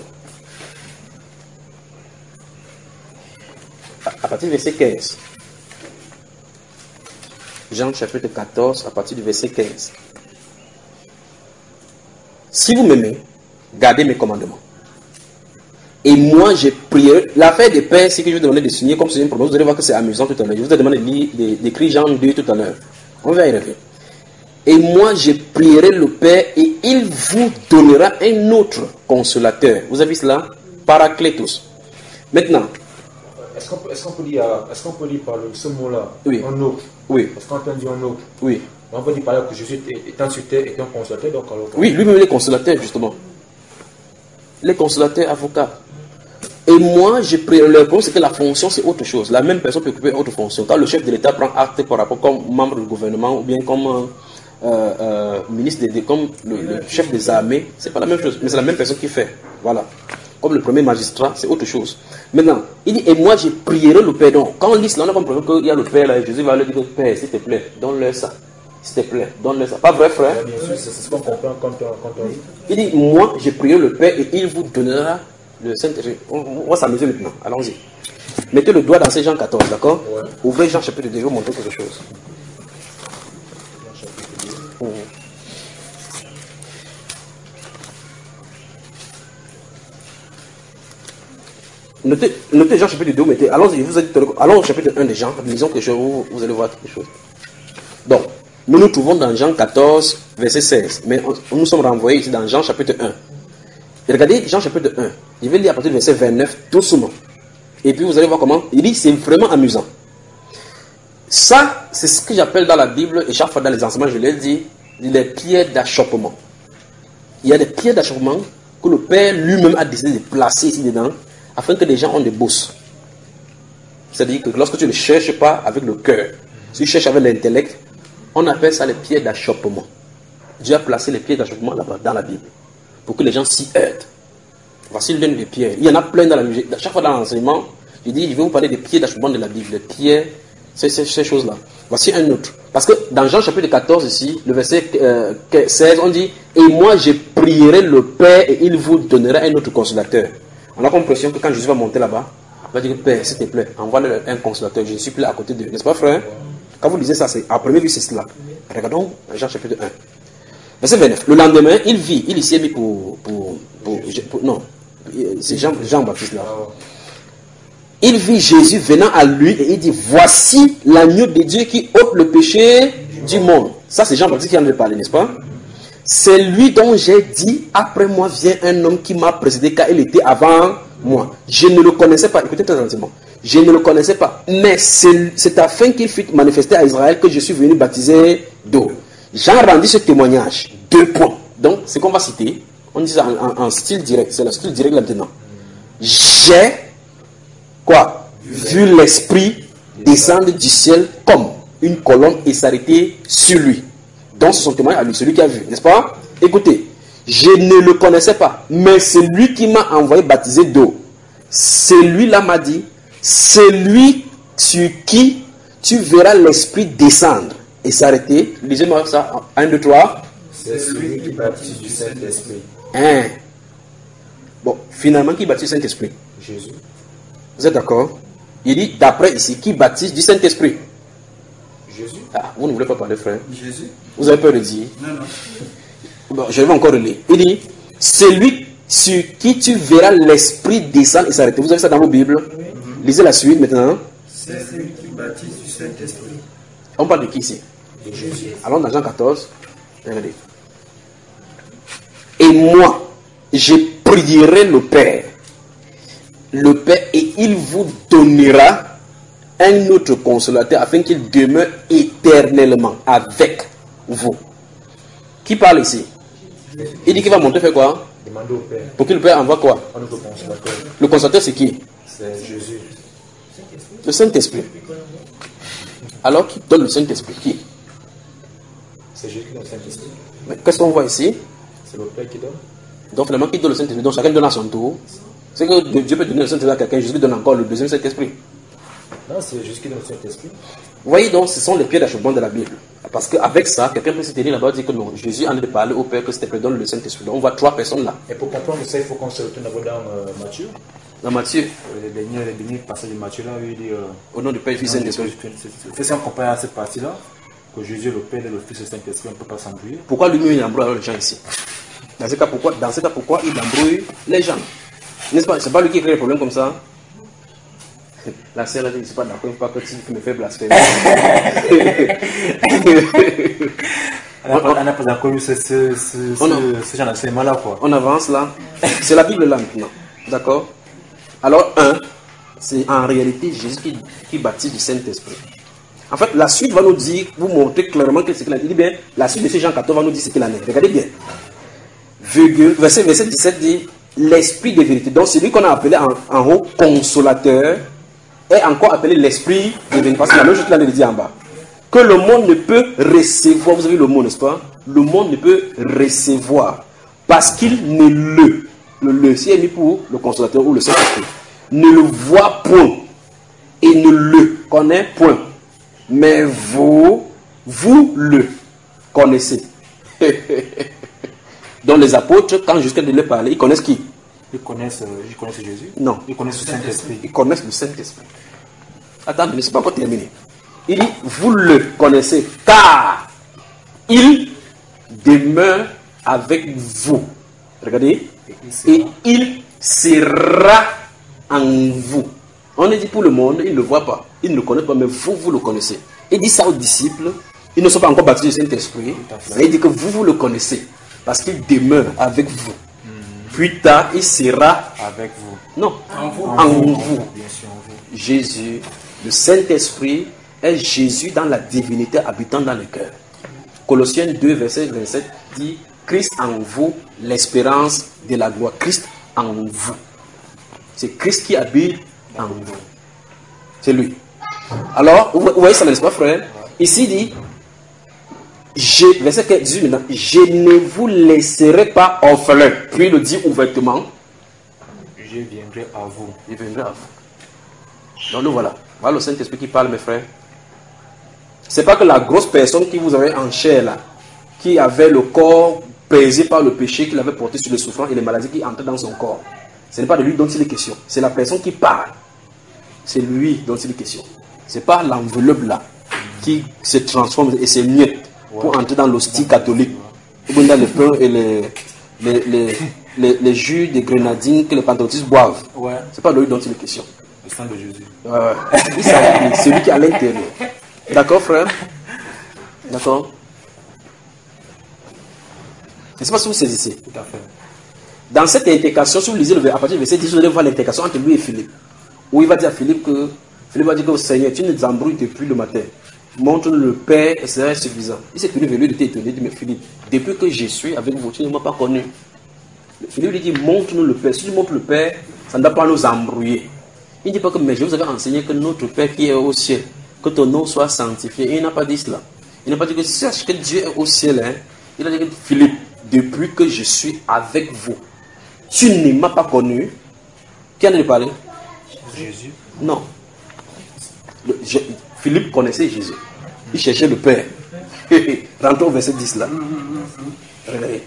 Speaker 1: à partir du verset quinze. Jean chapitre quatorze, à partir du verset quinze. Si vous m'aimez, gardez mes commandements. Et moi, je prierai. L'affaire des pères, c'est que je vais demander de signer comme c'est une promesse. Vous allez voir que c'est amusant tout à l'heure. Je vous ai demandé d'écrire Jean deux tout à l'heure. On va y revenir. Et moi, je prierai le Père et il vous donnera un autre consolateur. Vous avez cela? Paraclétos. Maintenant.
Speaker 3: Est-ce qu'on peut, est-ce qu'on peut dire, est-ce qu'on peut dire par ce mot-là,
Speaker 1: oui.
Speaker 3: un autre?
Speaker 1: Oui.
Speaker 3: Est-ce qu'on peut dire un autre?
Speaker 1: Oui.
Speaker 3: On peut dire par là que Jésus étant sur terre est un consolateur. Donc, alors,
Speaker 1: oui, lui-même il est consolateur, justement. Il est consolateur, avocat. Et moi, je prie. Le problème, c'est que la fonction, c'est autre chose. La même personne peut occuper autre fonction. Quand le chef de l'État prend acte par rapport comme membre du gouvernement ou bien comme euh, euh, ministre, de, comme le, le chef des armées, c'est pas la même chose. Mais c'est la même personne qui fait. Voilà. Comme le premier magistrat, c'est autre chose. Maintenant, il dit, et moi, je prierai le Père. Donc, quand on lit cela, on a compris qu'il y a le Père là, et Jésus va lui dire, Père, s'il te plaît, donne-leur ça. S'il te plaît, donne-leur ça. Pas vrai, frère?
Speaker 3: bien sûr, c'est ce qu'on comprend quand on, quand on lit.
Speaker 1: Il dit, moi, je prierai le Père et il vous donnera le Saint-Esprit. On, on va s'amuser maintenant. Allons-y. Mettez le doigt dans ces Jean quatorze, d'accord? Ouais. Ouvrez Jean chapitre deux, je vais vous montrer quelque chose. Mmh. Notez, notez Jean chapitre deux, mettez. Allons-y, vous êtes, allons au chapitre un de Jean, lisons quelque chose, vous, vous allez voir quelque chose. Donc, nous nous trouvons dans Jean quatorze, verset seize. Mais on, nous sommes renvoyés ici dans Jean chapitre un. Et regardez Jean chapitre un. Je vais lire à partir du verset vingt-neuf, doucement. Et puis vous allez voir comment. Il dit, c'est vraiment amusant. Ça, c'est ce que j'appelle dans la Bible, et chaque fois dans les enseignements, je l'ai dit, les pierres d'achoppement. Il y a des pierres d'achoppement que le Père lui-même a décidé de placer ici dedans, afin que les gens ont des bosses. C'est-à-dire que lorsque tu ne cherches pas avec le cœur, si tu cherches avec l'intellect, on appelle ça les pierres d'achoppement. Dieu a placé les pierres d'achoppement là-bas, dans la Bible, pour que les gens s'y aident. Voici l'une des pierres. Il y en a plein dans la Bible. Chaque fois dans l'enseignement, je dis, je vais vous parler des pierres d'achoppement de la Bible, les pierres, ces, ces, ces choses-là. Voici un autre. Parce que dans Jean chapitre quatorze ici, le verset euh, seize, on dit, et moi je prierai le Père et il vous donnera un autre consolateur. On a l'impression que quand Jésus va monter là-bas, il va dire, Père, s'il te plaît, envoie-le un consolateur, je ne suis plus là à côté d'eux. N'est-ce pas, frère? Quand vous lisez ça, c'est à première vue, c'est cela. Regardons Jean chapitre un. Verset vingt-neuf. Le lendemain, il vit, il s'y est mis pour, pour, pour, pour non, c'est Jean, Jean-Baptiste là. Il vit Jésus venant à lui et il dit, voici l'agneau de Dieu qui ôte le péché du monde. Ça, c'est Jean-Baptiste qui en a parlé, n'est-ce pas? C'est lui dont j'ai dit, après moi vient un homme qui m'a précédé car il était avant moi. Je ne le connaissais pas. Écoutez très attentivement. Je ne le connaissais pas. Mais c'est afin qu'il fût manifesté à Israël que je suis venu baptiser d'eau. Jean rendit ce témoignage. Deux points. Donc, ce qu'on va citer, on dit ça en, en, en style direct. C'est le style direct là maintenant. J'ai, quoi, vu l'Esprit descendre du ciel comme une colonne et s'arrêter sur lui. Donc c'est son témoignage à lui, celui qui a vu, n'est-ce pas? Écoutez, je ne le connaissais pas, mais c'est lui qui m'a envoyé baptiser d'eau. Celui-là m'a dit, c'est lui sur qui tu verras l'Esprit descendre et s'arrêter. Lisez-moi ça, un, deux, trois.
Speaker 3: C'est celui qui baptise du Saint-Esprit.
Speaker 1: Un. Bon, finalement, qui baptise du Saint-Esprit?
Speaker 3: Jésus.
Speaker 1: Vous êtes d'accord? Il dit, d'après ici, qui baptise du Saint-Esprit?
Speaker 3: Jésus.
Speaker 1: Ah, vous ne voulez pas parler, frère?
Speaker 4: Jésus.
Speaker 1: Vous avez peur de dire?
Speaker 4: Non, non.
Speaker 1: Bon, je vais encore relire. Il dit, celui sur qui tu verras l'Esprit descendre et s'arrêter. Vous avez ça dans vos Bibles?
Speaker 2: Oui.
Speaker 1: Lisez la suite maintenant.
Speaker 4: C'est celui qui baptise du Saint-Esprit.
Speaker 1: On parle de qui ici?
Speaker 3: De Jésus.
Speaker 1: Allons dans Jean quatorze. Regardez. Et moi, je prierai le Père. Le Père, et il vous donnera un autre consolateur afin qu'il demeure éternellement avec vous. Qui parle ici? Il dit qu'il va monter faire quoi?
Speaker 3: Demandez au Père.
Speaker 1: Pour que le Père envoie quoi?
Speaker 3: Un autre consolateur.
Speaker 1: Le consolateur, c'est qui?
Speaker 3: C'est Jésus.
Speaker 1: Le Saint-Esprit. Alors, qui donne le Saint-Esprit? Qui?
Speaker 3: C'est Jésus qui donne le Saint-Esprit.
Speaker 1: Mais qu'est-ce qu'on voit ici?
Speaker 3: C'est le Père qui donne.
Speaker 1: Donc, finalement, qui donne le Saint-Esprit? Donc, chacun donne à son tour. C'est que Dieu peut donner le Saint-Esprit à quelqu'un, Jésus donne encore le deuxième Saint-Esprit.
Speaker 3: Non, c'est Jésus qui donne le Saint-Esprit.
Speaker 1: Vous voyez donc, ce sont les pierres d'achoppement de la Bible. Parce qu'avec ça, quelqu'un peut se tenir là-bas et dire que non, Jésus en a de parler au Père que c'était donne le Saint-Esprit. Donc, on voit trois personnes là.
Speaker 3: Et pour comprendre ça, il faut qu'on se retourne d'abord dans euh, Matthieu.
Speaker 1: Dans Matthieu,
Speaker 3: Euh, Les derniers, les derniers passages de Matthieu là, où il dit. Euh,
Speaker 1: au nom du Père, du Fils et du Saint-Esprit.
Speaker 3: C'est si on compare à cette partie-là, que Jésus est le Père et le Fils et le Saint-Esprit, on ne peut pas s'embrouiller.
Speaker 1: Pourquoi lui-même il embrouille alors les gens ici? Dans ce cas, pourquoi, dans ce cas, pourquoi il embrouille les gens? N'est-ce pas? C'est pas lui qui crée les problèmes comme ça. La sœur a dit, je ne suis pas d'accord, il ne faut pas que tu me fais blasphémer.
Speaker 3: On n'a pas encore eu ce, ce, ce,
Speaker 1: On a-
Speaker 3: ce, ce genre d'enseignement-là, quoi.
Speaker 1: On avance là. C'est la Bible là maintenant. D'accord? Alors, un, c'est en réalité Jésus qui, qui baptise du Saint-Esprit. En fait, la suite va nous dire, vous montrer clairement que c'est qu'il a dit. Il dit bien, la suite de ce Jean quatorze va nous dire ce qu'il en est. Regardez bien. Virgule, verset, verset dix-sept dit, l'Esprit de vérité. Donc, celui qu'on a appelé en, en haut consolateur est encore appelé l'Esprit de vérité. Parce que la même chose qu'il a dit en bas. Que le monde ne peut recevoir, vous avez le mot, n'est-ce pas? Le monde ne peut recevoir parce qu'il ne le, le, le si est mis pour le consolateur ou le Saint-Esprit, ne le voit point et ne le connaît point. Mais vous, vous le connaissez. Donc les apôtres, quand jusqu'à de leur parler, ils connaissent qui?
Speaker 3: Ils connaissent, euh, ils connaissent Jésus.
Speaker 1: Non.
Speaker 3: Ils connaissent le Saint-Esprit.
Speaker 1: Ils connaissent le Saint-Esprit. Attendez, ce n'est pas encore terminé. Il dit, vous le connaissez, car il demeure avec vous. Regardez. Et il sera en vous. On est dit pour le monde, il ne le voit pas. Il ne le connaît pas, mais vous, vous le connaissez. Il dit ça aux disciples. Ils ne sont pas encore baptisés du Saint-Esprit. Mais il dit que vous, vous le connaissez. Parce qu'il demeure avec vous. Plus tard, il sera
Speaker 3: Avec vous.
Speaker 1: non,
Speaker 4: En vous.
Speaker 1: en vous.
Speaker 3: Bien sûr, en vous.
Speaker 1: Jésus, le Saint-Esprit est Jésus dans la divinité habitant dans le cœur. Colossiens deux, verset vingt-sept dit Christ en vous, l'espérance de la gloire. Christ en vous. C'est Christ qui habite en vous. C'est lui. Alors, vous vous voyez ça, n'est-ce pas, frère? Ici, il dit je, verset dix-huit maintenant, je ne vous laisserai pas orphelin. Puis il le dit ouvertement.
Speaker 3: Je viendrai à vous.
Speaker 1: Il viendra à vous. Donc nous voilà. Voilà le Saint-Esprit qui parle, mes frères. C'est pas que la grosse personne qui vous avait en chair là, qui avait le corps pesé par le péché, qu'il avait porté sur les souffrances et les maladies qui entraient dans son corps. Ce n'est pas de lui dont il est question. C'est la personne qui parle. C'est lui dont il est question. C'est pas l'enveloppe là qui se transforme et se miette pour entrer dans l'hostie catholique. Ou dans le pain et les, les, les, les, les jus de grenadine que les pentecôtistes boivent.
Speaker 3: Ouais.
Speaker 1: C'est pas de lui dont il est question.
Speaker 3: Le sang de Jésus.
Speaker 1: Ouais, ouais. Lui, c'est celui qui est à l'intérieur. D'accord, frère? D'accord? Je ne sais pas si vous saisissez.
Speaker 3: Tout à fait.
Speaker 1: Dans cette intégration, si vous lisez le, à partir du verset dix, vous allez voir l'intégration entre lui et Philippe. Où il va dire à Philippe que Philippe va dire que Seigneur, tu nous embrouilles depuis le matin. Montre-nous le Père et ce sera suffisant. Il s'est tenu vers lui, il était étonné. Il dit, mais Philippe, depuis que je suis avec vous, tu ne m'as pas connu. Philippe lui dit, montre-nous le Père. Si tu montres le Père, ça ne va pas nous embrouiller. Il ne dit pas que, mais je vous avais enseigné que notre Père qui est au ciel, que ton nom soit sanctifié. Et il n'a pas dit cela. Il n'a pas dit que sache que Dieu est au ciel. Hein. Il a dit que Philippe, depuis que je suis avec vous, tu ne m'as pas connu. Qui en a parlé?
Speaker 3: Jésus.
Speaker 1: Non. Le, je, Philippe connaissait Jésus. Il cherchait le Père. Rentrons au verset dix là. Regardez.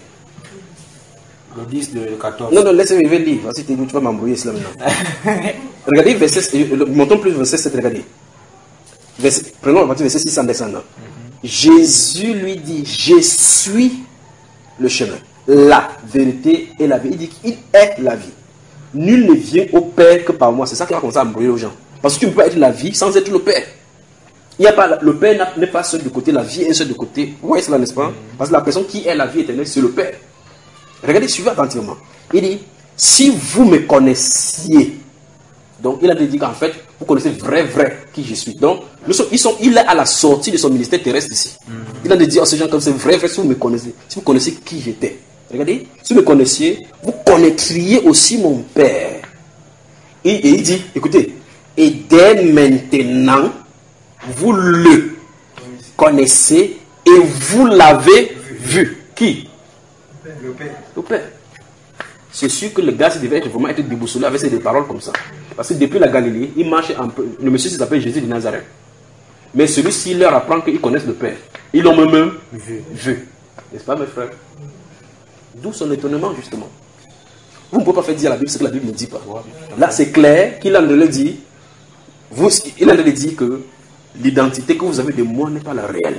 Speaker 3: Le dix, le quatorze.
Speaker 1: Non, non, laissez-moi lire. Vas-y, tu vas m'embrouiller cela maintenant. Regardez, verset, montons plus verset sept, regardez. Verset, prenons la partie verset six en descendant. Mm-hmm. Jésus lui dit, je suis le chemin, la vérité et la vie. Il dit qu'il est la vie. Nul ne vient au Père que par moi. C'est ça qui va commencer à embrouiller aux gens. Parce que tu ne peux pas être la vie sans être le Père. Il y a pas, le Père n'est pas seul de côté, la vie est seule de côté. Vous voyez cela, n'est-ce pas? Parce que la personne qui est la vie éternelle, c'est le Père. Regardez, suivez attentivement. Il dit, si vous me connaissiez, donc il a dit qu'en fait, vous connaissez vrai, vrai qui je suis. Donc, ils sont, il est à la sortie de son ministère terrestre ici. Mm-hmm. Il a dit à ces gens comme c'est vrai, vrai, si vous me connaissez, si vous connaissez qui j'étais. Regardez, si vous me connaissiez, vous connaîtriez aussi mon Père. Et, et il dit, écoutez, et dès maintenant, vous le connaissez et vous l'avez vu. Qui?
Speaker 4: Le Père.
Speaker 1: Le Père. C'est sûr que le gars devait être vraiment être déboussolé avec ces paroles comme ça. Parce que depuis la Galilée, il marche un peu. Le monsieur s'appelle Jésus de Nazareth. Mais celui-ci leur apprend qu'ils connaissent le Père. Ils l'ont même vu. vu. N'est-ce pas, mes frères? D'où son étonnement, justement. Vous ne pouvez pas faire dire à la Bible ce que la Bible ne dit pas. Là, c'est clair qu'il en le dit. Vous, il en le dit que l'identité que vous avez de moi n'est pas la réelle.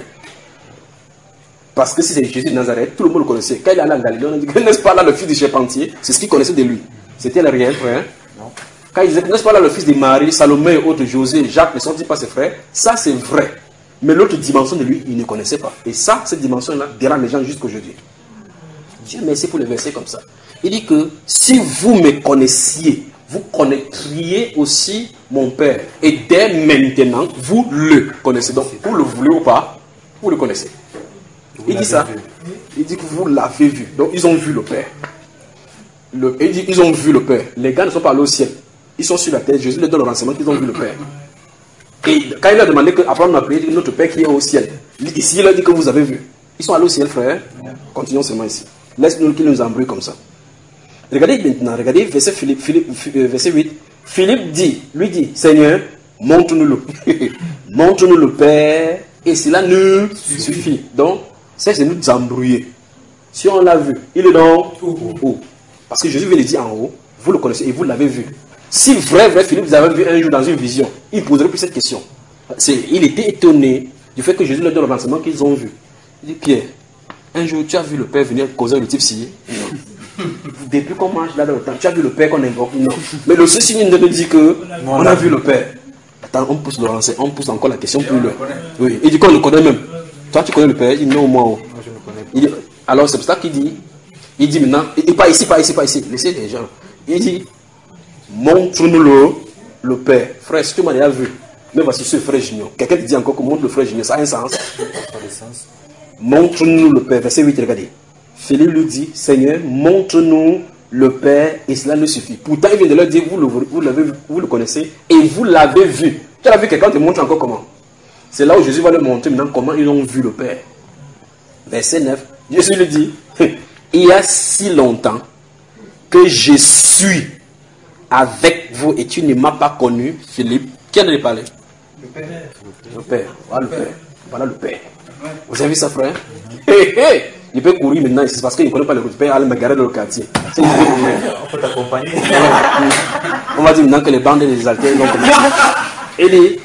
Speaker 1: Parce que si c'est Jésus de Nazareth, tout le monde le connaissait. Quand il est allé en Galilée, on a dit que n'est-ce pas là le fils du charpentier? C'est ce qu'il connaissait de lui. C'était le réel frère. Non. Quand il disait n'est-ce pas là le fils de Marie, Salomé et autres, José, Jacques ne sont-ils pas ses frères? Ça c'est vrai. Mais l'autre dimension de lui, il ne connaissait pas. Et ça, cette dimension-là, dérange les gens jusqu'aujourd'hui. Dieu merci pour les versets comme ça. Il dit que si vous me connaissiez, vous connaîtriez aussi mon Père. Et dès maintenant, vous le connaissez. Donc, vous le voulez ou pas, vous le connaissez. Vous il dit ça. Vu. Il dit que vous l'avez vu. Donc, ils ont vu le Père. Le, il dit qu'ils ont vu le Père. Les gars ne sont pas allés au ciel. Ils sont sur la terre. Jésus leur donne le renseignement qu'ils ont vu le Père. Et quand il leur a demandé qu'après on a prié, notre Père qui est au ciel. Ici, il a dit que vous avez vu. Ils sont allés au ciel, frère. Continuons seulement ici. Laisse-nous qu'ils nous embrouillent comme ça. Regardez maintenant, regardez verset, Philippe, Philippe, verset huit. Philippe dit, lui dit, Seigneur, montre-nous-le. Montre-nous le Père, et cela nous suffit. suffit. Donc, c'est de nous embrouiller. Si on l'a vu, il est dans haut. Parce que Jésus vient de dire en haut, vous le connaissez et vous l'avez vu. Si vrai, vrai, Philippe, vous avez vu un jour dans une vision, il ne poserait plus cette question. Il était étonné du fait que Jésus leur donne le renseignement qu'ils ont vu. Il dit, Pierre, un jour, tu as vu le Père venir causer le type ci? Non. Depuis qu'on mange là dans le temps, tu as vu le Père qu'on invoque? Non. Mais le seul signe nous dit que on a vu le Père. Attends, on pousse le renseignement, on pousse encore la question plus loin. Oui, il dit qu'on le connaît même. Toi, tu connais le Père? Il dit non, moi. Oh. Je le connais. Il dit, alors, c'est pour ça qu'il dit, il dit maintenant, et pas ici, pas ici, pas ici. Laissez les gens. Il dit, montre-nous le, le Père. Frère, si tu m'as déjà vu, mais voici ce frère Junior. Quelqu'un te dit encore que montre le frère Junior, ça a un sens. Montre-nous le Père. Verset huit, regardez. Philippe lui dit, Seigneur, montre-nous le Père et cela nous suffit. Pourtant, il vient de leur dire, vous le, vous, l'avez, vous le connaissez et vous l'avez vu. Tu as vu quelqu'un te montre encore comment? C'est là où Jésus va leur montrer maintenant comment ils ont vu le Père. Verset neuf, Jésus lui dit, il y a si longtemps que je suis avec vous et tu ne m'as pas connu, Philippe. Qui en a parlé?
Speaker 4: Le Père.
Speaker 1: Le Père. Voilà le Père. Voilà le Père. Vous avez vu ça, frère? Hey, hey. Il peut courir maintenant ici parce qu'il ne connaît pas le Père. Allez me garer dans le quartier.
Speaker 3: On peut t'accompagner.
Speaker 1: On va dire maintenant que les bandes et les altères vont commencer. Et les...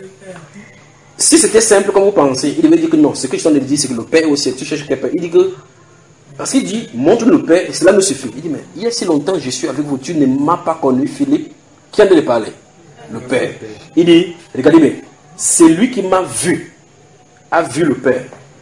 Speaker 1: Si c'était simple comme vous pensez, il devait dire que non. Ce que je suis en train de dire, c'est que le Père est au ciel. Tu cherches quel Père? Il dit que... Parce qu'il dit, montre le Père et cela me suffit. Il dit, mais il y a si longtemps que je suis avec vous, tu ne m'as pas connu, Philippe. Qui en a parlé? Le Père. Il dit, regardez bien, c'est lui qui m'a vu, a vu le Père.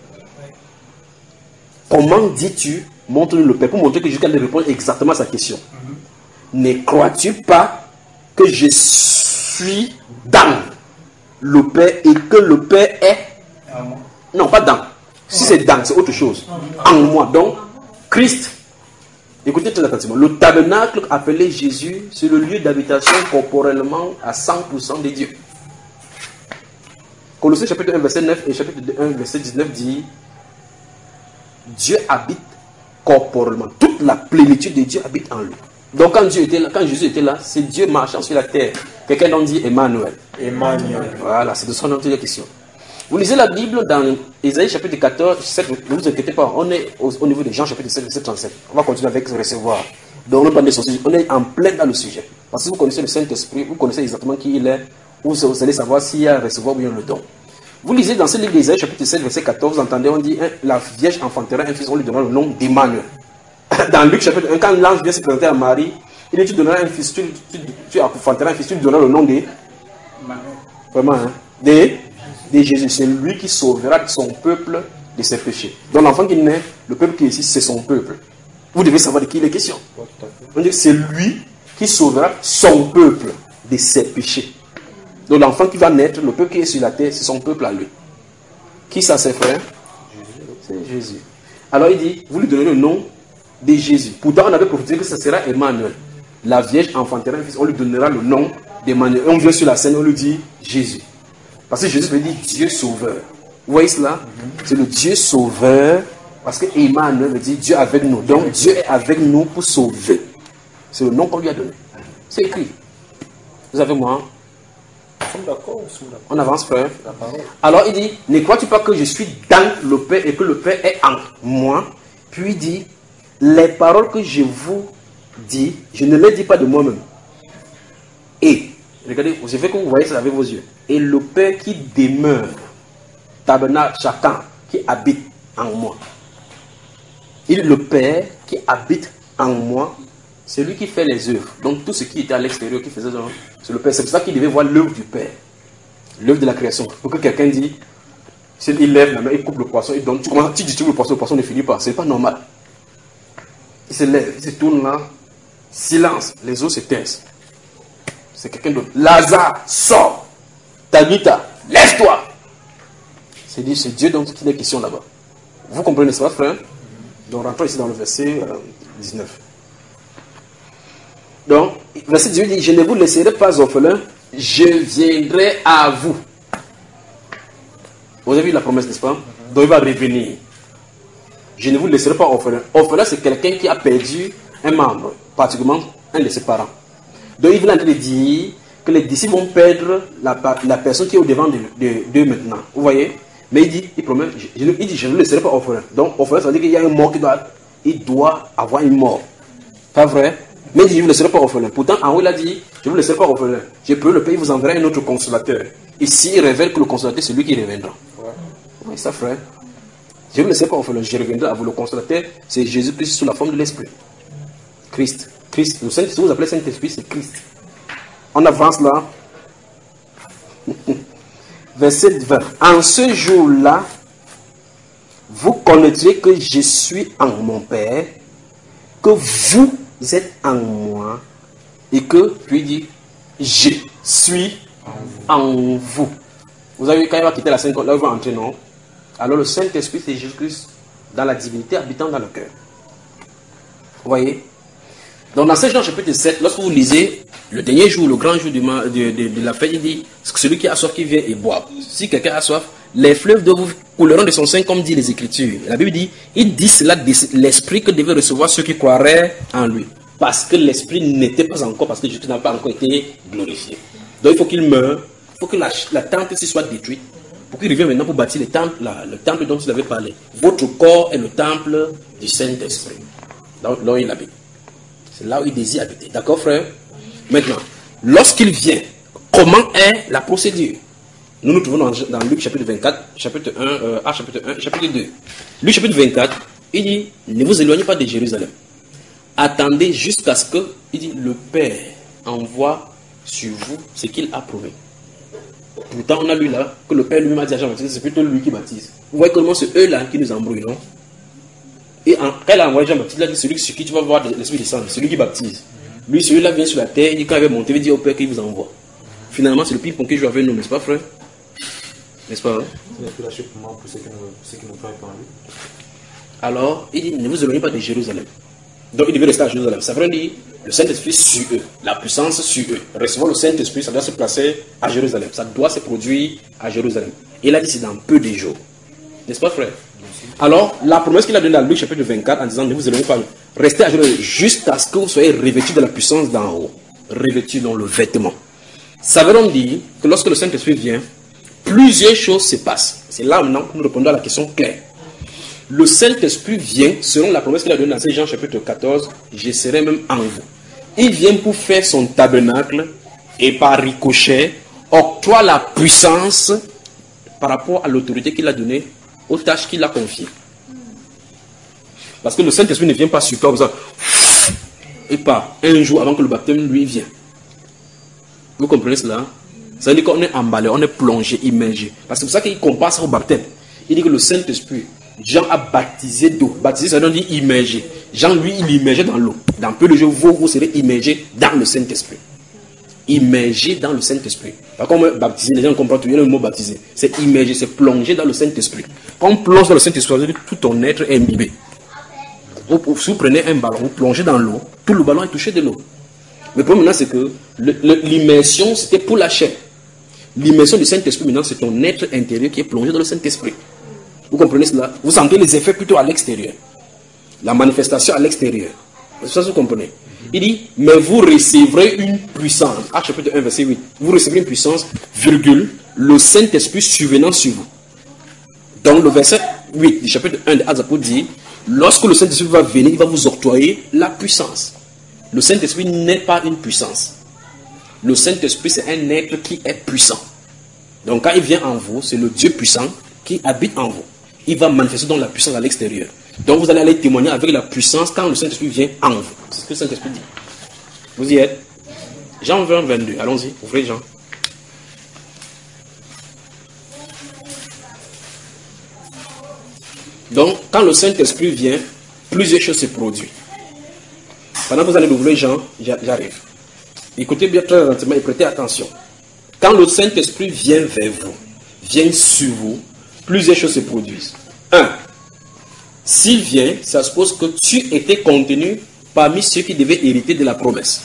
Speaker 1: Comment dis-tu, montre-nous le Père? Pour montrer que jusqu'à lui répondre exactement à sa question. Mm-hmm. Ne crois-tu pas que je suis dans le Père et que le Père est... Non, pas dans. Si c'est dans, c'est autre chose. En moi. Donc, Christ, écoutez très attentivement, le tabernacle appelé Jésus, c'est le lieu d'habitation corporellement à cent pour cent de Dieu. Colossiens chapitre un, verset neuf et chapitre un, verset dix-neuf dit Dieu habite corporellement. Toute la plénitude de Dieu habite en lui. Donc quand Dieu était là, quand Jésus était là, c'est Dieu marchant sur la terre. Quelqu'un en dit Emmanuel.
Speaker 3: Emmanuel.
Speaker 1: Voilà, c'est de son nom de la question. Vous lisez la Bible dans Ésaïe chapitre quatorze, sept, ne vous inquiétez pas, on est au, au niveau de Jean chapitre sept, verset trente-sept. On va continuer avec le recevoir. Donc on, on est en plein dans le sujet. Parce que vous connaissez le Saint-Esprit, vous connaissez exactement qui il est, vous, vous allez savoir s'il y a un recevoir ou bien le don. Vous lisez dans ce livre d'Ésaïe chapitre sept, verset quatorze, vous entendez, on dit, hein, la Vierge enfantera un fils, on lui donnera le nom d'Emmanuel. Dans Luc chapitre un, quand l'ange vient se présenter à Marie, il dit, tu donneras un fils, tu, tu, tu enfanteras un fils, tu lui donneras le nom de... Vraiment, hein, de... de Jésus, c'est lui qui sauvera son peuple de ses péchés. Donc l'enfant qui naît, le peuple qui est ici, c'est son peuple. Vous devez savoir de qui il est question. On dit que c'est lui qui sauvera son peuple de ses péchés. Donc l'enfant qui va naître, le peuple qui est sur la terre, c'est son peuple à lui. Qui ça, ses frères? C'est Jésus. Alors il dit, vous lui donnez le nom de Jésus. Pourtant on avait prophétisé que ce sera Emmanuel. La Vierge enfantera un fils, on lui donnera le nom d'Emmanuel. On vient sur la scène, on lui dit Jésus. Parce que Jésus veut dire Dieu sauveur. Vous voyez cela? Mm-hmm. C'est le Dieu sauveur. Parce que Emmanuel veut dire Dieu avec nous. Donc Dieu est avec nous pour sauver. C'est le nom qu'on lui a donné. C'est écrit. Vous avez moi? On avance, frère. Alors il dit, ne crois-tu pas que je suis dans le Père et que le Père est en moi? Puis il dit, les paroles que je vous dis, je ne les dis pas de moi-même. Et, regardez, je veux que vous voyez ça avec vos yeux. Et le Père qui demeure, tabernacle, chacun, qui habite en moi. Il est le Père qui habite en moi, c'est lui qui fait les œuvres. Donc tout ce qui était à l'extérieur, qui faisait, c'est le Père. C'est pour ça qu'il devait voir l'œuvre du Père, l'œuvre de la création. Pour que quelqu'un dise, s'il lève la main, il coupe le poisson, il donne, tu commences, tu distribues le poisson, le poisson ne finit pas. C'est pas normal. Il se lève, il se tourne là, silence, les eaux se taisent. C'est quelqu'un d'autre. Lazare, sort. Tabitha, lève-toi. C'est dit, c'est Dieu dont il est question là-bas. Vous comprenez ça, frère? Donc rentrons ici dans le verset euh, dix-neuf. Donc, verset dix-huit dit, je ne vous laisserai pas orphelin, je viendrai à vous. Vous avez vu la promesse, n'est-ce pas? Donc il va revenir. Je ne vous laisserai pas orphelin. Orphelin, c'est quelqu'un qui a perdu un membre, particulièrement un de ses parents. Donc il vient de dire que les disciples vont perdre la, la personne qui est au devant d'eux de, de maintenant. Vous voyez? Mais il dit, il promet, je, il dit, je ne vous laisserai pas orphelin. Donc orphelin, ça veut dire qu'il y a un mort qui doit, il doit avoir une mort. Pas vrai? Mais il dit, je ne vous laisserai pas orphelin. Pourtant, en haut, il a dit, je ne vous laisserai pas orphelin. Je peux le payer, vous enverrai un autre consolateur. Ici, il révèle que le consolateur, c'est lui qui reviendra. Ouais. Oui, ça, frère. Je ne vous laisserai pas orphelin, je reviendrai à vous. Le consolateur, c'est Jésus-Christ sous la forme de l'Esprit. Christ. Christ. Le Saint, si vous appelez Saint-Esprit, c'est Christ. On avance là. Verset vingt. En ce jour-là, vous connaîtrez que je suis en mon Père, que vous êtes en moi, et que, puis il dit, je suis en vous. Vous avez vu, quand il va quitter la scène, là il va entrer, non? Alors le Saint-Esprit, c'est Jésus-Christ dans la divinité habitant dans le cœur. Vous voyez? Donc dans Jean chapitre sept, lorsque vous lisez, le dernier jour, le grand jour de, de, de, de la fête, il dit, celui qui a soif, qui vient et boit. Si quelqu'un a soif, les fleuves de vous couleront de son sein, comme dit les Écritures. La Bible dit, il dit cela de l'Esprit que devaient recevoir ceux qui croiraient en lui. Parce que l'Esprit n'était pas encore, parce que Jésus n'a pas encore été glorifié. Donc il faut qu'il meure, il faut que la, la temple soit détruite, pour qu'il revienne maintenant pour bâtir le temple, la, le temple dont il avait parlé. Votre corps est le temple du Saint-Esprit. Donc là, il habite. C'est là où il désire habiter. D'accord, frère? Maintenant, lorsqu'il vient, comment est la procédure? Nous nous trouvons dans, dans Luc chapitre vingt-quatre, chapitre un, euh, ah, chapitre un, chapitre deux. Luc chapitre vingt-quatre, il dit, ne vous éloignez pas de Jérusalem. Attendez jusqu'à ce que, il dit, le Père envoie sur vous ce qu'il a promis. Pourtant, on a lu là que le Père lui-même a dit à Jean-Baptiste, c'est plutôt lui qui baptise. Vous voyez comment c'est eux là qui nous embrouillent, non? Et en, quand il a envoyé Jean-Baptiste, il a dit, celui sur qui tu vas voir l'Esprit descendre, celui qui baptise. Lui, celui-là vient sur la terre, il dit, quand il va monter, il va dire au Père qu'il vous envoie. Finalement, c'est le ping-pong qui joue avec nous, n'est-ce pas, frère? N'est-ce pas? Hein? Alors, il dit, ne vous éloignez pas de Jérusalem. Donc ils devaient rester à Jérusalem. Ça veut dire le Saint-Esprit sur eux, la puissance sur eux. Recevoir le Saint-Esprit, ça doit se placer à Jérusalem. Ça doit se produire à Jérusalem. Et il a dit c'est dans peu de jours. N'est-ce pas, frère? Alors, la promesse qu'il a donnée à Luc chapitre vingt-quatre en disant ne vous éloignez pas, restez à Jérusalem jusqu'à ce que vous soyez revêtus de la puissance d'en haut. Revêtus dans le vêtement. Ça veut donc dire que lorsque le Saint-Esprit vient, plusieurs choses se passent. C'est là maintenant que nous répondons à la question claire. Le Saint-Esprit vient, selon la promesse qu'il a donnée dans Jean chapitre quatorze, je serai même en vous. Il vient pour faire son tabernacle et par ricochet, octroie la puissance par rapport à l'autorité qu'il a donnée, aux tâches qu'il a confiées. Parce que le Saint-Esprit ne vient pas sur toi comme ça, et pas un jour avant que le baptême lui vienne. Vous comprenez cela? Ça veut dire qu'on est emballé, on est plongé, immergé. Parce que c'est pour ça qu'il compare ça au baptême. Il dit que le Saint-Esprit, Jean a baptisé d'eau. Baptisé, ça veut dire immergé. Jean, lui, il immergeait dans l'eau. Dans peu de jours, vous, vous serez immergé dans le Saint-Esprit. Immergé dans le Saint-Esprit. Pas comme baptisé, les gens comprennent tout le mot baptisé. C'est immergé, c'est plongé dans le Saint-Esprit. Quand on plonge dans le Saint-Esprit, ça veut dire que tout ton être est imbibé. Vous, si vous prenez un ballon, vous plongez dans l'eau, tout le ballon est touché de l'eau. Le problème maintenant, c'est que l'immersion, c'était pour la chair. L'immersion du Saint-Esprit, maintenant, c'est ton être intérieur qui est plongé dans le Saint-Esprit. Vous comprenez cela? Vous sentez les effets plutôt à l'extérieur. La manifestation à l'extérieur. C'est ça que vous comprenez. Il dit, mais vous recevrez une puissance. Acte chapitre un, verset huit. Vous recevrez une puissance, virgule, le Saint-Esprit survenant sur vous. Donc le verset huit du chapitre un de Actes des Apôtres dit, lorsque le Saint-Esprit va venir, il va vous octroyer la puissance. Le Saint-Esprit n'est pas une puissance. Le Saint-Esprit, c'est un être qui est puissant. Donc quand il vient en vous, c'est le Dieu puissant qui habite en vous. Il va manifester donc la puissance à l'extérieur. Donc vous allez aller témoigner avec la puissance quand le Saint-Esprit vient en vous. C'est ce que le Saint-Esprit dit. Vous y êtes? Jean vingt, vingt-deux. Allons-y, ouvrez Jean. Donc, quand le Saint-Esprit vient, plusieurs choses se produisent. Pendant que vous allez ouvrir Jean, j'arrive. Écoutez bien très attentivement et prêtez attention. Quand le Saint-Esprit vient vers vous, vient sur vous, plusieurs choses se produisent. Un, s'il vient, ça suppose que tu étais contenu parmi ceux qui devaient hériter de la promesse.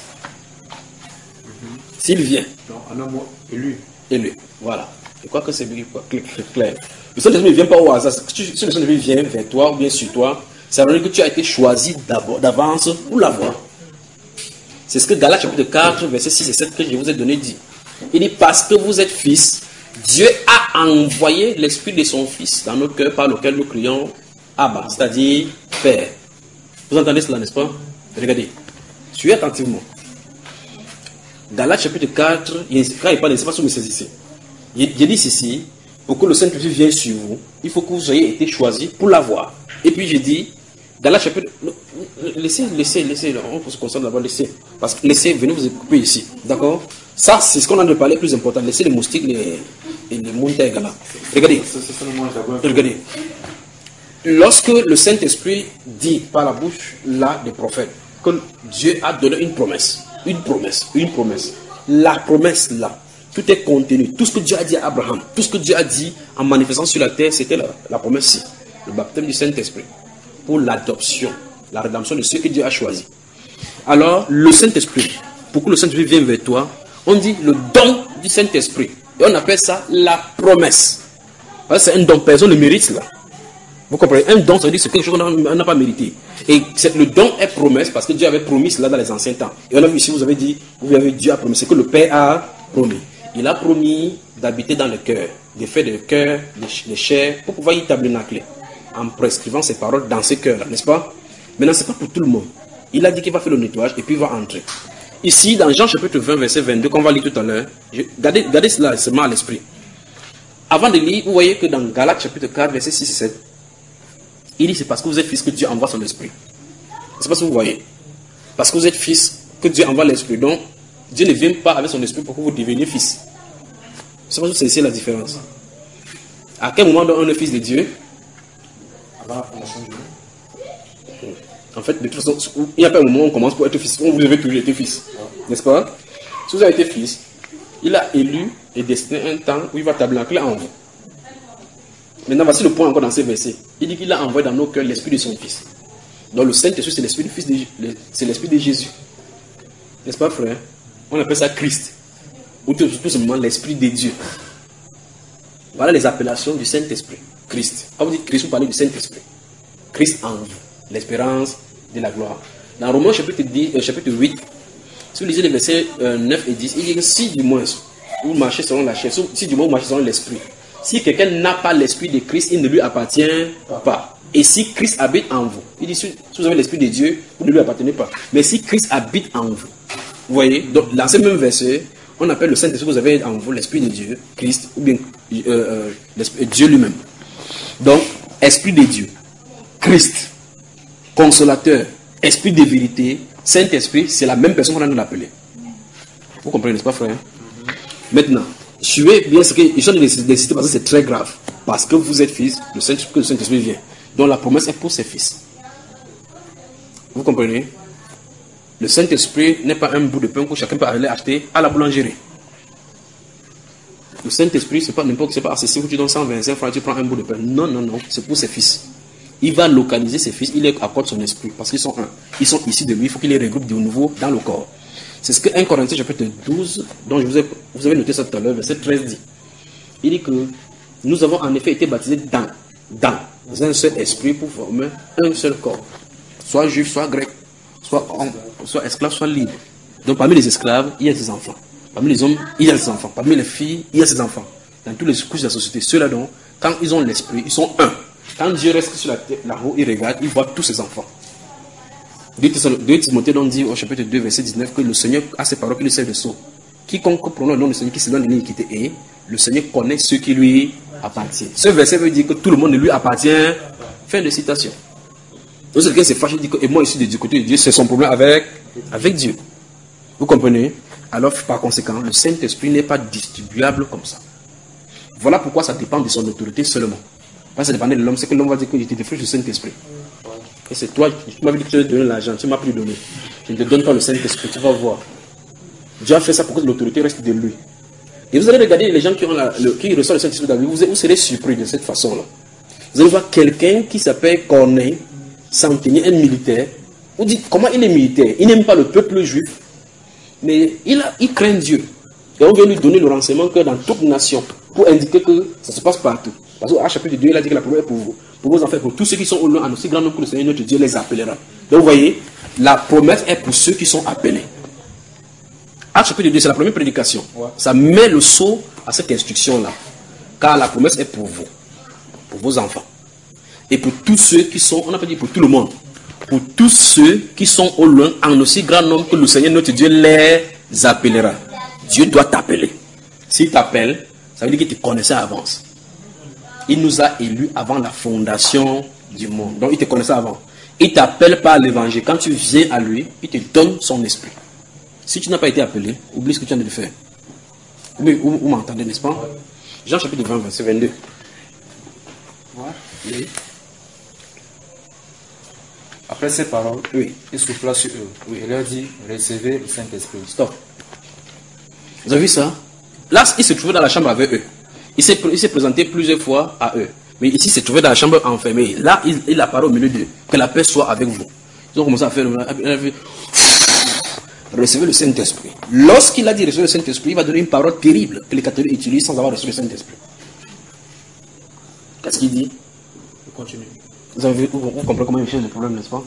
Speaker 1: S'il vient.
Speaker 3: Non, en un mot, élu.
Speaker 1: Élu. Voilà. Je crois que c'est clair. Le Saint-Esprit ne vient pas au hasard. Si le Saint-Esprit vient vers toi ou bien sur toi, ça veut dire que tu as été choisi d'avance pour l'avoir. C'est ce que Galates chapitre quatre, verset six et sept que je vous ai donné dit. Il dit, parce que vous êtes fils, Dieu a envoyé l'esprit de son fils dans nos cœurs par lequel nous crions Abba, c'est-à-dire Père. Vous entendez cela, n'est-ce pas? Regardez. Suivez attentivement. Galates chapitre quatre, quand il parle, ne sais pas si vous me saisissez. Il dit ceci, pour que le Saint-Esprit vienne sur vous, il faut que vous ayez été choisi pour l'avoir. Et puis je dis, Galates chapitre, laissez, laissez, laissez, on peut se concentrer d'abord, laissez. Parce que laissez, venez vous occuper ici. D'accord? Ça, c'est ce qu'on a de parler plus important. Laissez les moustiques les, et les montagnes là. Regardez. Regardez. Lorsque le Saint-Esprit dit par la bouche là des prophètes que Dieu a donné une promesse, une promesse, une promesse. La promesse là, tout est contenu. Tout ce que Dieu a dit à Abraham, tout ce que Dieu a dit en manifestant sur la terre, c'était la, la promesse, le baptême du Saint-Esprit pour l'adoption, la rédemption de ceux que Dieu a choisis. Alors, le Saint-Esprit, pour que le Saint-Esprit vienne vers toi, on dit le don du Saint-Esprit. Et on appelle ça la promesse. C'est un don, personne ne mérite cela. Vous comprenez? Un don, ça veut dire que c'est quelque chose qu'on n'a pas mérité. Et le don est promesse parce que Dieu avait promis cela dans les anciens temps. Et on a vu ici, vous avez dit, vous avez Dieu a promis, c'est que le Père a promis. Il a promis d'habiter dans le cœur, de faire le cœur, les chairs, pour pouvoir y tabernacler, en prescrivant ses paroles dans ce cœur-là, n'est-ce pas? Maintenant, ce n'est pas pour tout le monde. Il a dit qu'il va faire le nettoyage et puis il va entrer. Ici, dans Jean chapitre vingt, verset vingt-deux, qu'on va lire tout à l'heure, regardez, regardez cela seulement à l'esprit. Avant de lire, vous voyez que dans Galates chapitre quatre, verset six et sept, il dit c'est parce que vous êtes fils que Dieu envoie son esprit. C'est pas ce que vous voyez. Parce que vous êtes fils que Dieu envoie l'esprit. Donc, Dieu ne vient pas avec son esprit pour que vous deveniez fils. C'est pas que c'est la différence. À quel moment on est fils de Dieu?
Speaker 3: Avant la fondation du monde.
Speaker 1: En fait, de toute façon, il n'y a pas un moment où on commence pour être fils. Vous devez toujours être fils. N'est-ce pas? Si vous avez été fils, il a élu et destiné un temps où il va tabernacler en vous. Maintenant, voici le point encore dans ces versets. Il dit qu'il a envoyé dans nos cœurs l'esprit de son fils. Donc le Saint-Esprit, c'est l'esprit du Fils de, c'est l'esprit de Jésus. N'est-ce pas, frère? On appelle ça Christ. Ou tout, tout simplement l'esprit de Dieu. Voilà les appellations du Saint-Esprit. Christ. Quand vous dites Christ, vous parlez du Saint-Esprit. Christ en vous. L'espérance de la gloire. Dans Romains chapitre, dix, euh, chapitre huit, si vous lisez les versets euh, neuf et dix, il dit que si du moins vous marchez selon la chair, si du moins vous marchez selon l'esprit, si quelqu'un n'a pas l'esprit de Christ, il ne lui appartient pas. Et si Christ habite en vous, il dit si vous avez l'esprit de Dieu, vous ne lui appartenez pas. Mais si Christ habite en vous, vous voyez, donc dans ce même verset, on appelle le Saint-Esprit que vous avez en vous l'esprit de Dieu, Christ, ou bien euh, euh, Dieu lui-même. Donc, esprit de Dieu, Christ, consolateur, esprit de vérité, Saint-Esprit, c'est la même personne qu'on a nous l'appeler. Vous comprenez, n'est-ce pas, frère? Mm-hmm. Maintenant, suivez bien ce que je suis en train de citer parce que c'est très grave. Parce que vous êtes fils, le Saint-Esprit, que le Saint-Esprit vient. Donc la promesse est pour ses fils. Vous comprenez? Le Saint-Esprit n'est pas un bout de pain que chacun peut aller acheter à la boulangerie. Le Saint-Esprit, c'est pas n'importe, c'est pas accessible que tu donnes cent vingt-cinq francs, tu prends un bout de pain. Non, non, non, c'est pour ses fils. Il va localiser ses fils, il leur accorde son esprit, parce qu'ils sont un. Ils sont issus de lui, il faut qu'il les regroupe de nouveau dans le corps. C'est ce que un Corinthiens chapitre douze, dont je vous, ai, vous avez noté ça tout à l'heure, verset treize dit. Il dit que nous avons en effet été baptisés dans, dans un seul esprit pour former un seul corps. Soit juif, soit grec, soit homme, soit esclave, soit libre. Donc parmi les esclaves, il y a ses enfants. Parmi les hommes, il y a ses enfants. Parmi les filles, il y a ses enfants. Dans tous les couches de la société, ceux-là donc, quand ils ont l'esprit, ils sont un. Quand Dieu reste sur la terre, là-haut, il regarde, il voit tous ses enfants. deux Timothée donc dit au chapitre deux, verset dix-neuf, que le Seigneur a ses paroles qui lui servent de sceau. Quiconque prononce le nom du Seigneur qui se donne de l'iniquité, et le Seigneur connaît ceux qui lui appartiennent. Ce verset veut dire que tout le monde ne lui appartient. Fin de citation. Donc quelqu'un s'est fâché, dit que et moi je suis du côté de Dieu, c'est son problème avec, avec Dieu. Vous comprenez? Alors par conséquent, le Saint-Esprit n'est pas distribuable comme ça. Voilà pourquoi ça dépend de son autorité seulement. Pas ça dépend de l'homme, c'est que l'homme va dire que je te défriche le Saint-Esprit. Et c'est toi, tu m'avais dit que tu allais donner l'argent, tu ne m'as plus donné. Je ne te donne pas le Saint-Esprit, tu vas voir. Dieu a fait ça pour que l'autorité reste de lui. Et vous allez regarder les gens qui, ont la, le, qui reçoivent le Saint-Esprit dans lui, vous, vous serez surpris de cette façon-là. Vous allez voir quelqu'un qui s'appelle Corneille, centenier, un militaire. Vous dites, comment il est militaire? Il n'aime pas le peuple juif, mais il, a, il craint Dieu. Et on vient lui donner le renseignement que dans toute nation, pour indiquer que ça se passe partout. Parce qu'à chapitre deux, il a dit que la promesse est pour vous, pour vos enfants, pour tous ceux qui sont au loin, en aussi grand nombre que le Seigneur notre Dieu les appellera. Donc vous voyez, la promesse est pour ceux qui sont appelés. À chapitre deux, c'est la première prédication. Ouais. Ça met le sceau à cette instruction-là. Car la promesse est pour vous, pour vos enfants. Et pour tous ceux qui sont, on n'a pas dit pour tout le monde, pour tous ceux qui sont au loin, en aussi grand nombre que le Seigneur notre Dieu les appellera. Dieu doit t'appeler. S'il t'appelle, ça veut dire qu'il te connaissait à l'avance. Il nous a élus avant la fondation du monde. Donc il te connaissait avant. Il t'appelle par l'évangile. Quand tu viens à lui, il te donne son esprit. Si tu n'as pas été appelé, oublie ce que tu viens de faire. Mais vous, vous m'entendez, n'est-ce pas? Jean chapitre vingt, verset vingt-deux. Oui.
Speaker 3: Après ces paroles,
Speaker 1: oui.
Speaker 3: Il souffla sur eux. Oui. Il leur dit, recevez le Saint-Esprit.
Speaker 1: Stop. Vous avez vu ça? Là, il se trouvait dans la chambre avec eux. Il s'est, il s'est présenté plusieurs fois à eux. Mais ici, il s'est trouvé dans la chambre enfermé. Là, il, il a parlé au milieu d'eux. Que la paix soit avec vous. Ils ont commencé à faire... Recevez le Saint-Esprit. Lorsqu'il a dit recevez le Saint-Esprit, il va donner une parole terrible que les catholiques utilisent sans avoir reçu le Saint-Esprit. Qu'est-ce qu'il dit? Continue. Vous avez vu, vous, vous comprenez comment il cherche le problème, n'est-ce pas?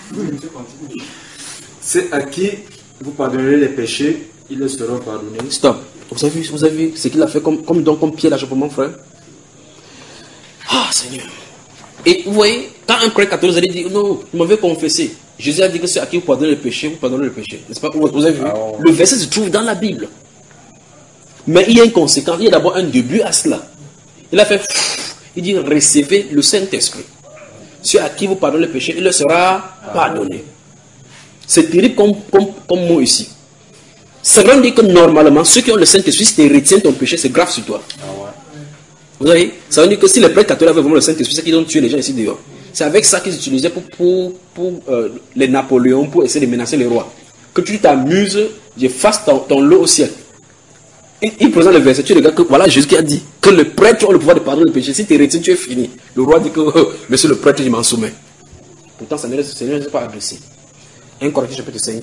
Speaker 3: C'est à qui vous pardonnerez les péchés, ils les seront pardonnés.
Speaker 1: Stop. Vous avez vu, vous avez vu ce qu'il a fait comme, comme, donc, comme Pierre l'a mon frère? Ah, Seigneur. Et vous voyez, quand un prêtre catholique allait dire non, il m'avait confessé. Jésus a dit que c'est à qui vous pardonnez le péché, vous pardonnez le péché. N'est-ce pas? Vous avez vu? Ah, ouais. Le verset se trouve dans la Bible. Mais il y a une conséquence, il y a d'abord un début à cela. Il a fait, il dit recevez le Saint-Esprit. Celui à qui vous pardonnez le péché, il le sera pardonné. C'est terrible comme, comme, comme mot ici. Ça veut dire que normalement, ceux qui ont le Saint-Esprit, si tu retiens ton péché, c'est grave sur toi. Ah ouais. Vous voyez? Ça veut dire que si les prêtres catholiques avaient vraiment le Saint-Esprit, c'est qu'ils ont tué les gens ici dehors. C'est avec ça qu'ils utilisaient pour, pour, pour euh, les Napoléons, pour essayer de menacer les rois. Que tu t'amuses, je fasse ton, ton lot au ciel. Il, il présente le verset, tu regardes que voilà Jésus qui a dit que le prêtre a le pouvoir de pardonner le péché. Si tu retiens, tu es fini. Le roi dit que, oh, monsieur le prêtre, je m'en soumets. Pourtant, ça ne les a pas adressé. un Corinthiens chapitre cinq.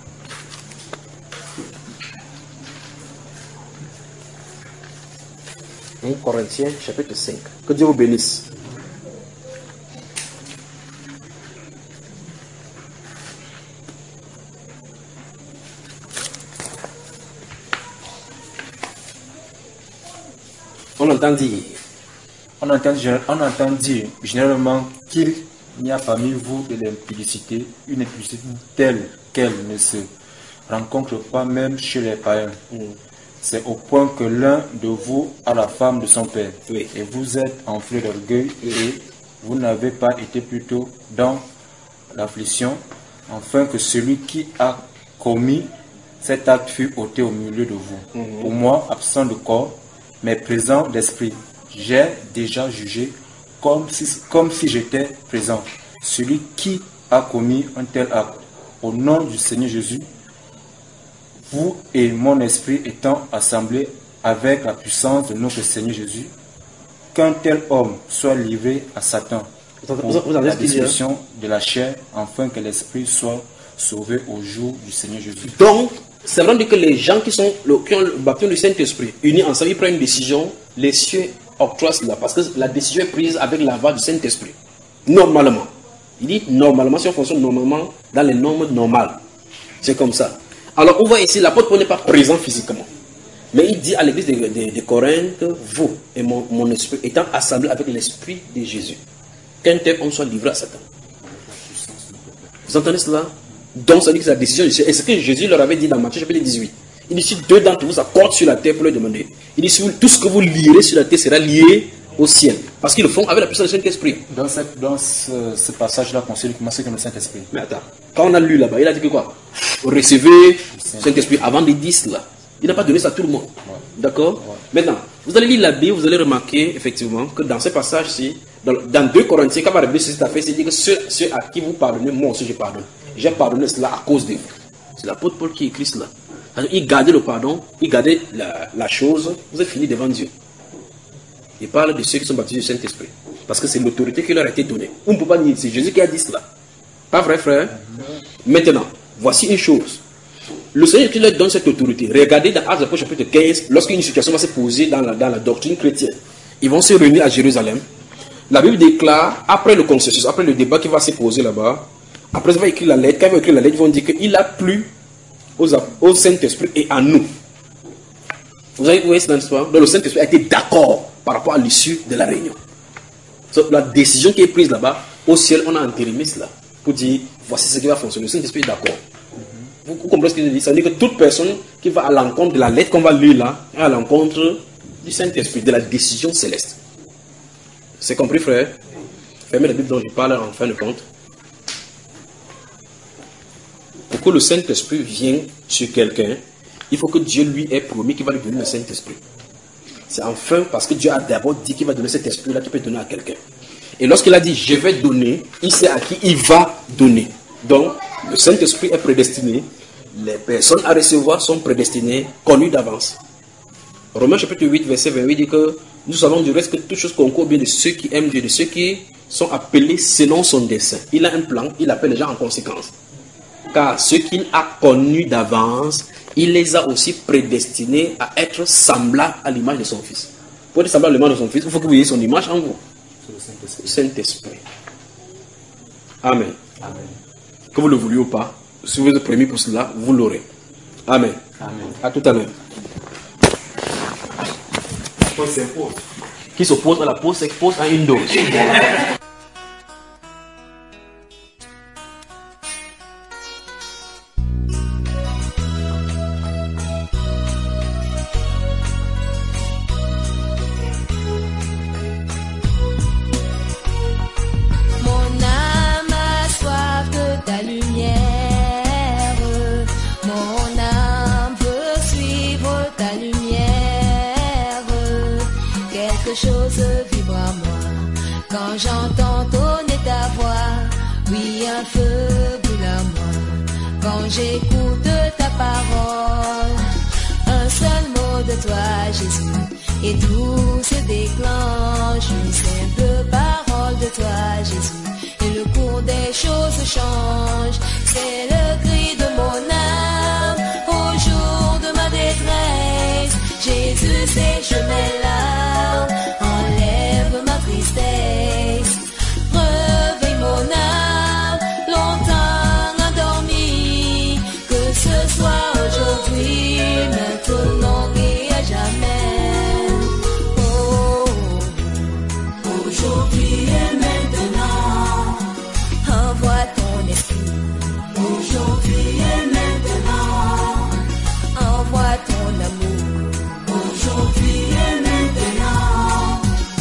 Speaker 1: un Corinthiens chapitre cinq. Que Dieu vous bénisse. On entend dire.
Speaker 3: On entend, on entend dire généralement qu'il n'y a parmi vous de l'impudicité, une impudicité telle qu'elle ne se rencontre pas même chez les païens. Mm. C'est au point que l'un de vous a la femme de son père. Oui. Et vous êtes enflé d'orgueil et vous n'avez pas été plutôt dans l'affliction, afin que celui qui a commis cet acte fût ôté au milieu de vous. Mm-hmm. Pour moi, absent de corps, mais présent d'esprit, j'ai déjà jugé comme si, comme si j'étais présent. Celui qui a commis un tel acte, au nom du Seigneur Jésus, vous et mon esprit étant assemblés avec la puissance de notre Seigneur Jésus, qu'un tel homme soit livré à Satan pour vous, vous la destruction de la chair, afin que l'esprit soit sauvé au jour du Seigneur Jésus.
Speaker 1: Donc, c'est vrai que les gens qui, sont, qui ont le baptême du Saint-Esprit, unis ensemble, ils prennent une décision, les cieux octroient cela, parce que la décision est prise avec la voix du Saint-Esprit. Normalement. Il dit normalement, si on fonctionne normalement, dans les normes normales. C'est comme ça. Alors, on voit ici, l'apôtre Paul n'est pas présent physiquement. Mais il dit à l'église de, de, de Corinthe, vous et mon, mon esprit étant assemblés avec l'esprit de Jésus, qu'un tel homme soit livré à Satan. Vous entendez cela? Donc, ça dit que c'est la décision de Jésus. Et ce que Jésus leur avait dit dans Matthieu chapitre dix-huit. Il dit, si deux d'entre vous s'accordent sur la terre pour le demander, il dit, si vous, tout ce que vous lirez sur la terre sera lié au ciel. Parce qu'ils le font avec la puissance du Saint-Esprit.
Speaker 3: Dans, cette, dans ce, ce passage-là, on sait commencer comme le Saint-Esprit.
Speaker 1: Mais attends, quand on a lu là-bas, il a dit que quoi? Recevez le Saint-Esprit avant de dire cela. Il n'a pas donné ça à tout le monde. Ouais. D'accord? Ouais. Maintenant, vous allez lire la Bible, vous allez remarquer effectivement que dans ce passage-ci, dans, dans deux Corinthiens, quand on va révéler cette affaire, c'est dit que ceux, ceux à qui vous pardonnez, moi aussi je pardonne. J'ai pardonné cela à cause de vous. C'est l'apôtre Paul qui écrit cela. Il gardait le pardon, il gardait la, la chose, vous êtes fini devant Dieu. Il parle de ceux qui sont baptisés du Saint-Esprit. Parce que c'est l'autorité qui leur a été donnée. On ne peut pas nier, c'est Jésus qui a dit cela. Pas vrai, frère? Maintenant, voici une chose. Le Seigneur qui leur donne cette autorité, regardez dans Actes chapitre quinze, lorsqu'une situation va se poser dans la, dans la doctrine chrétienne, ils vont se réunir à Jérusalem. La Bible déclare, après le consensus, après le débat qui va se poser là-bas, après ils vont écrire la lettre, quand ils vont écrire la lettre, ils vont dire qu'il a plu aux, au Saint-Esprit et à nous. Vous avez vu cette histoire? Donc le Saint-Esprit a été d'accord par rapport à l'issue de la réunion. So, la décision qui est prise là-bas, au ciel, on a entériné cela pour dire, voici ce qui va fonctionner. Le Saint-Esprit est d'accord. Vous, vous comprenez ce que je dis? Ça veut dire que toute personne qui va à l'encontre de la lettre qu'on va lire là, est à l'encontre du Saint-Esprit, de la décision céleste. C'est compris, frère? Fermez la Bible dont je parle en fin de compte. Pour que le Saint-Esprit vienne sur quelqu'un, il faut que Dieu lui ait promis qu'il va lui donner le Saint-Esprit. C'est enfin parce que Dieu a d'abord dit qu'il va donner cet esprit-là qu'il peut donner à quelqu'un. Et lorsqu'il a dit je vais donner, il sait à qui il va donner. Donc, le Saint-Esprit est prédestiné. Les personnes à recevoir sont prédestinées, connues d'avance. Romains chapitre huit, verset vingt-huit dit que nous savons du reste que toute chose concourt bien de ceux qui aiment Dieu, de ceux qui sont appelés selon son dessein. Il a un plan, il appelle les gens en conséquence. Car ceux qu'il a connus d'avance, il les a aussi prédestinés à être semblables à l'image de son Fils. Pour être semblable à l'image de son Fils, il faut que vous ayez son image en vous. Le Saint-Esprit. Amen. Amen. Que vous le vouliez ou pas, si vous êtes prémis pour cela, vous l'aurez. Amen. Amen. À tout à l'heure. Qui s'oppose à la pause s'expose à une dose.
Speaker 5: Chose vibre à moi quand j'entends tonner ta voix. Oui, un feu brûle à moi quand j'écoute ta parole. Un seul mot de toi, Jésus, et tout se déclenche. Une simple parole de toi, Jésus, et le cours des choses changent. C'est le cri de mon âme au jour de ma détresse. Jésus, sèche mes larmes, enlève ma tristesse. Réveille mon âme, longtemps endormie, que ce soit aujourd'hui, maintenant et à jamais. Oh, aujourd'hui et maintenant, envoie ton esprit. Aujourd'hui et maintenant, envoie ton amour. Aujourd'hui et maintenant.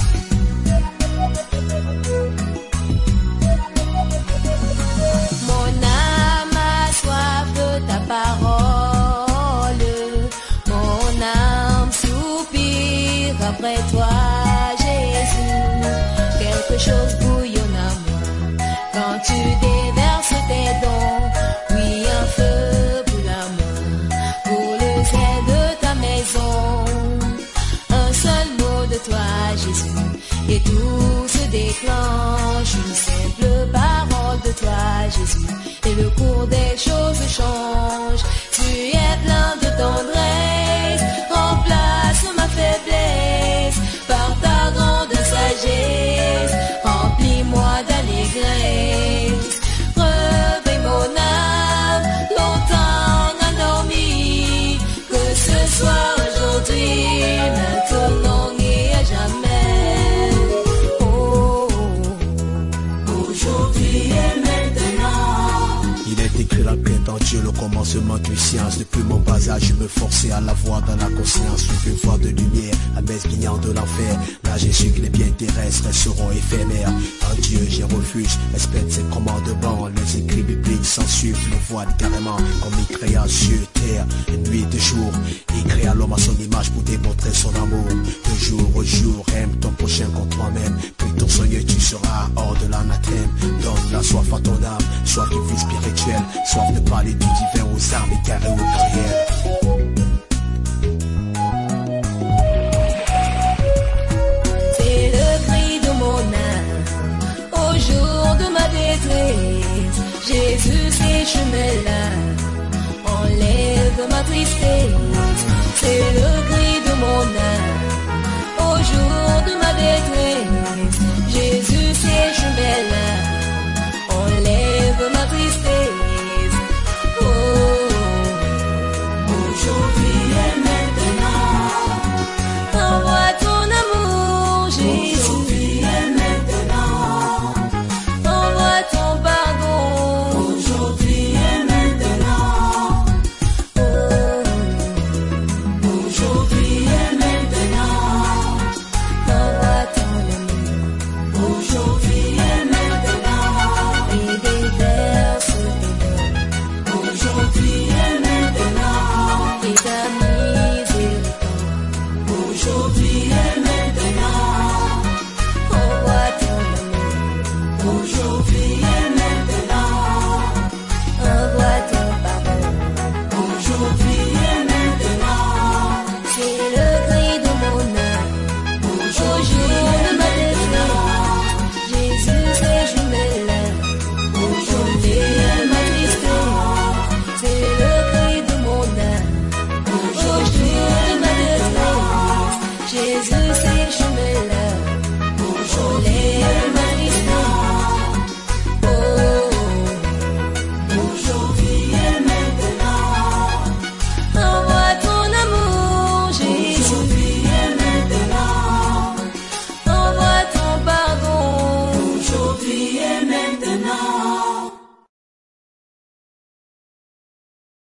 Speaker 5: Mon âme a soif de ta parole. Mon âme soupire après toi, Jésus. Quelque chose bouillonne à moi quand tu déverses tes dons. Oui, un feu brûle à moi pour le zèle de ta maison. Un seul mot de toi, Jésus, et tout se déclenche. Une simple parole de toi, Jésus, et le cours des choses change. Tu es plein de tendresse, remplace ma faiblesse par ta grande sagesse. Remplis-moi d'allégresse, réveille mon âme, longtemps endormie, que ce soit aujourd'hui, maintenant et à jamais. Oh, aujourd'hui et maintenant.
Speaker 6: Il est écrit la paix dans Dieu, le commencement de science. Depuis mon bas âge, je me forçais à la voir dans la conscience. Suivre une voie de lumière, à m'esguignant de l'enfer. Là j'ai su que les biens terrestres seront éphémères. En Dieu j'ai refuge, respecte ses commandements. Les écrits bibliques s'en suivent, les voiles carrément. Comme il créa cieux, terre, et nuit et jour. Il créa l'homme à son image pour démontrer son amour. De jour au jour, aime ton prochain comme toi-même. Puis ton Seigneur tu seras hors de l'anathème. Donne la soif à ton âme, soif de vie spirituelle, soif de parler du divin aux âmes égarées au pluriel.
Speaker 5: C'est le cri de mon âme au jour de ma détresse. Jésus, sèche mes larmes, enlève ma tristesse. C'est le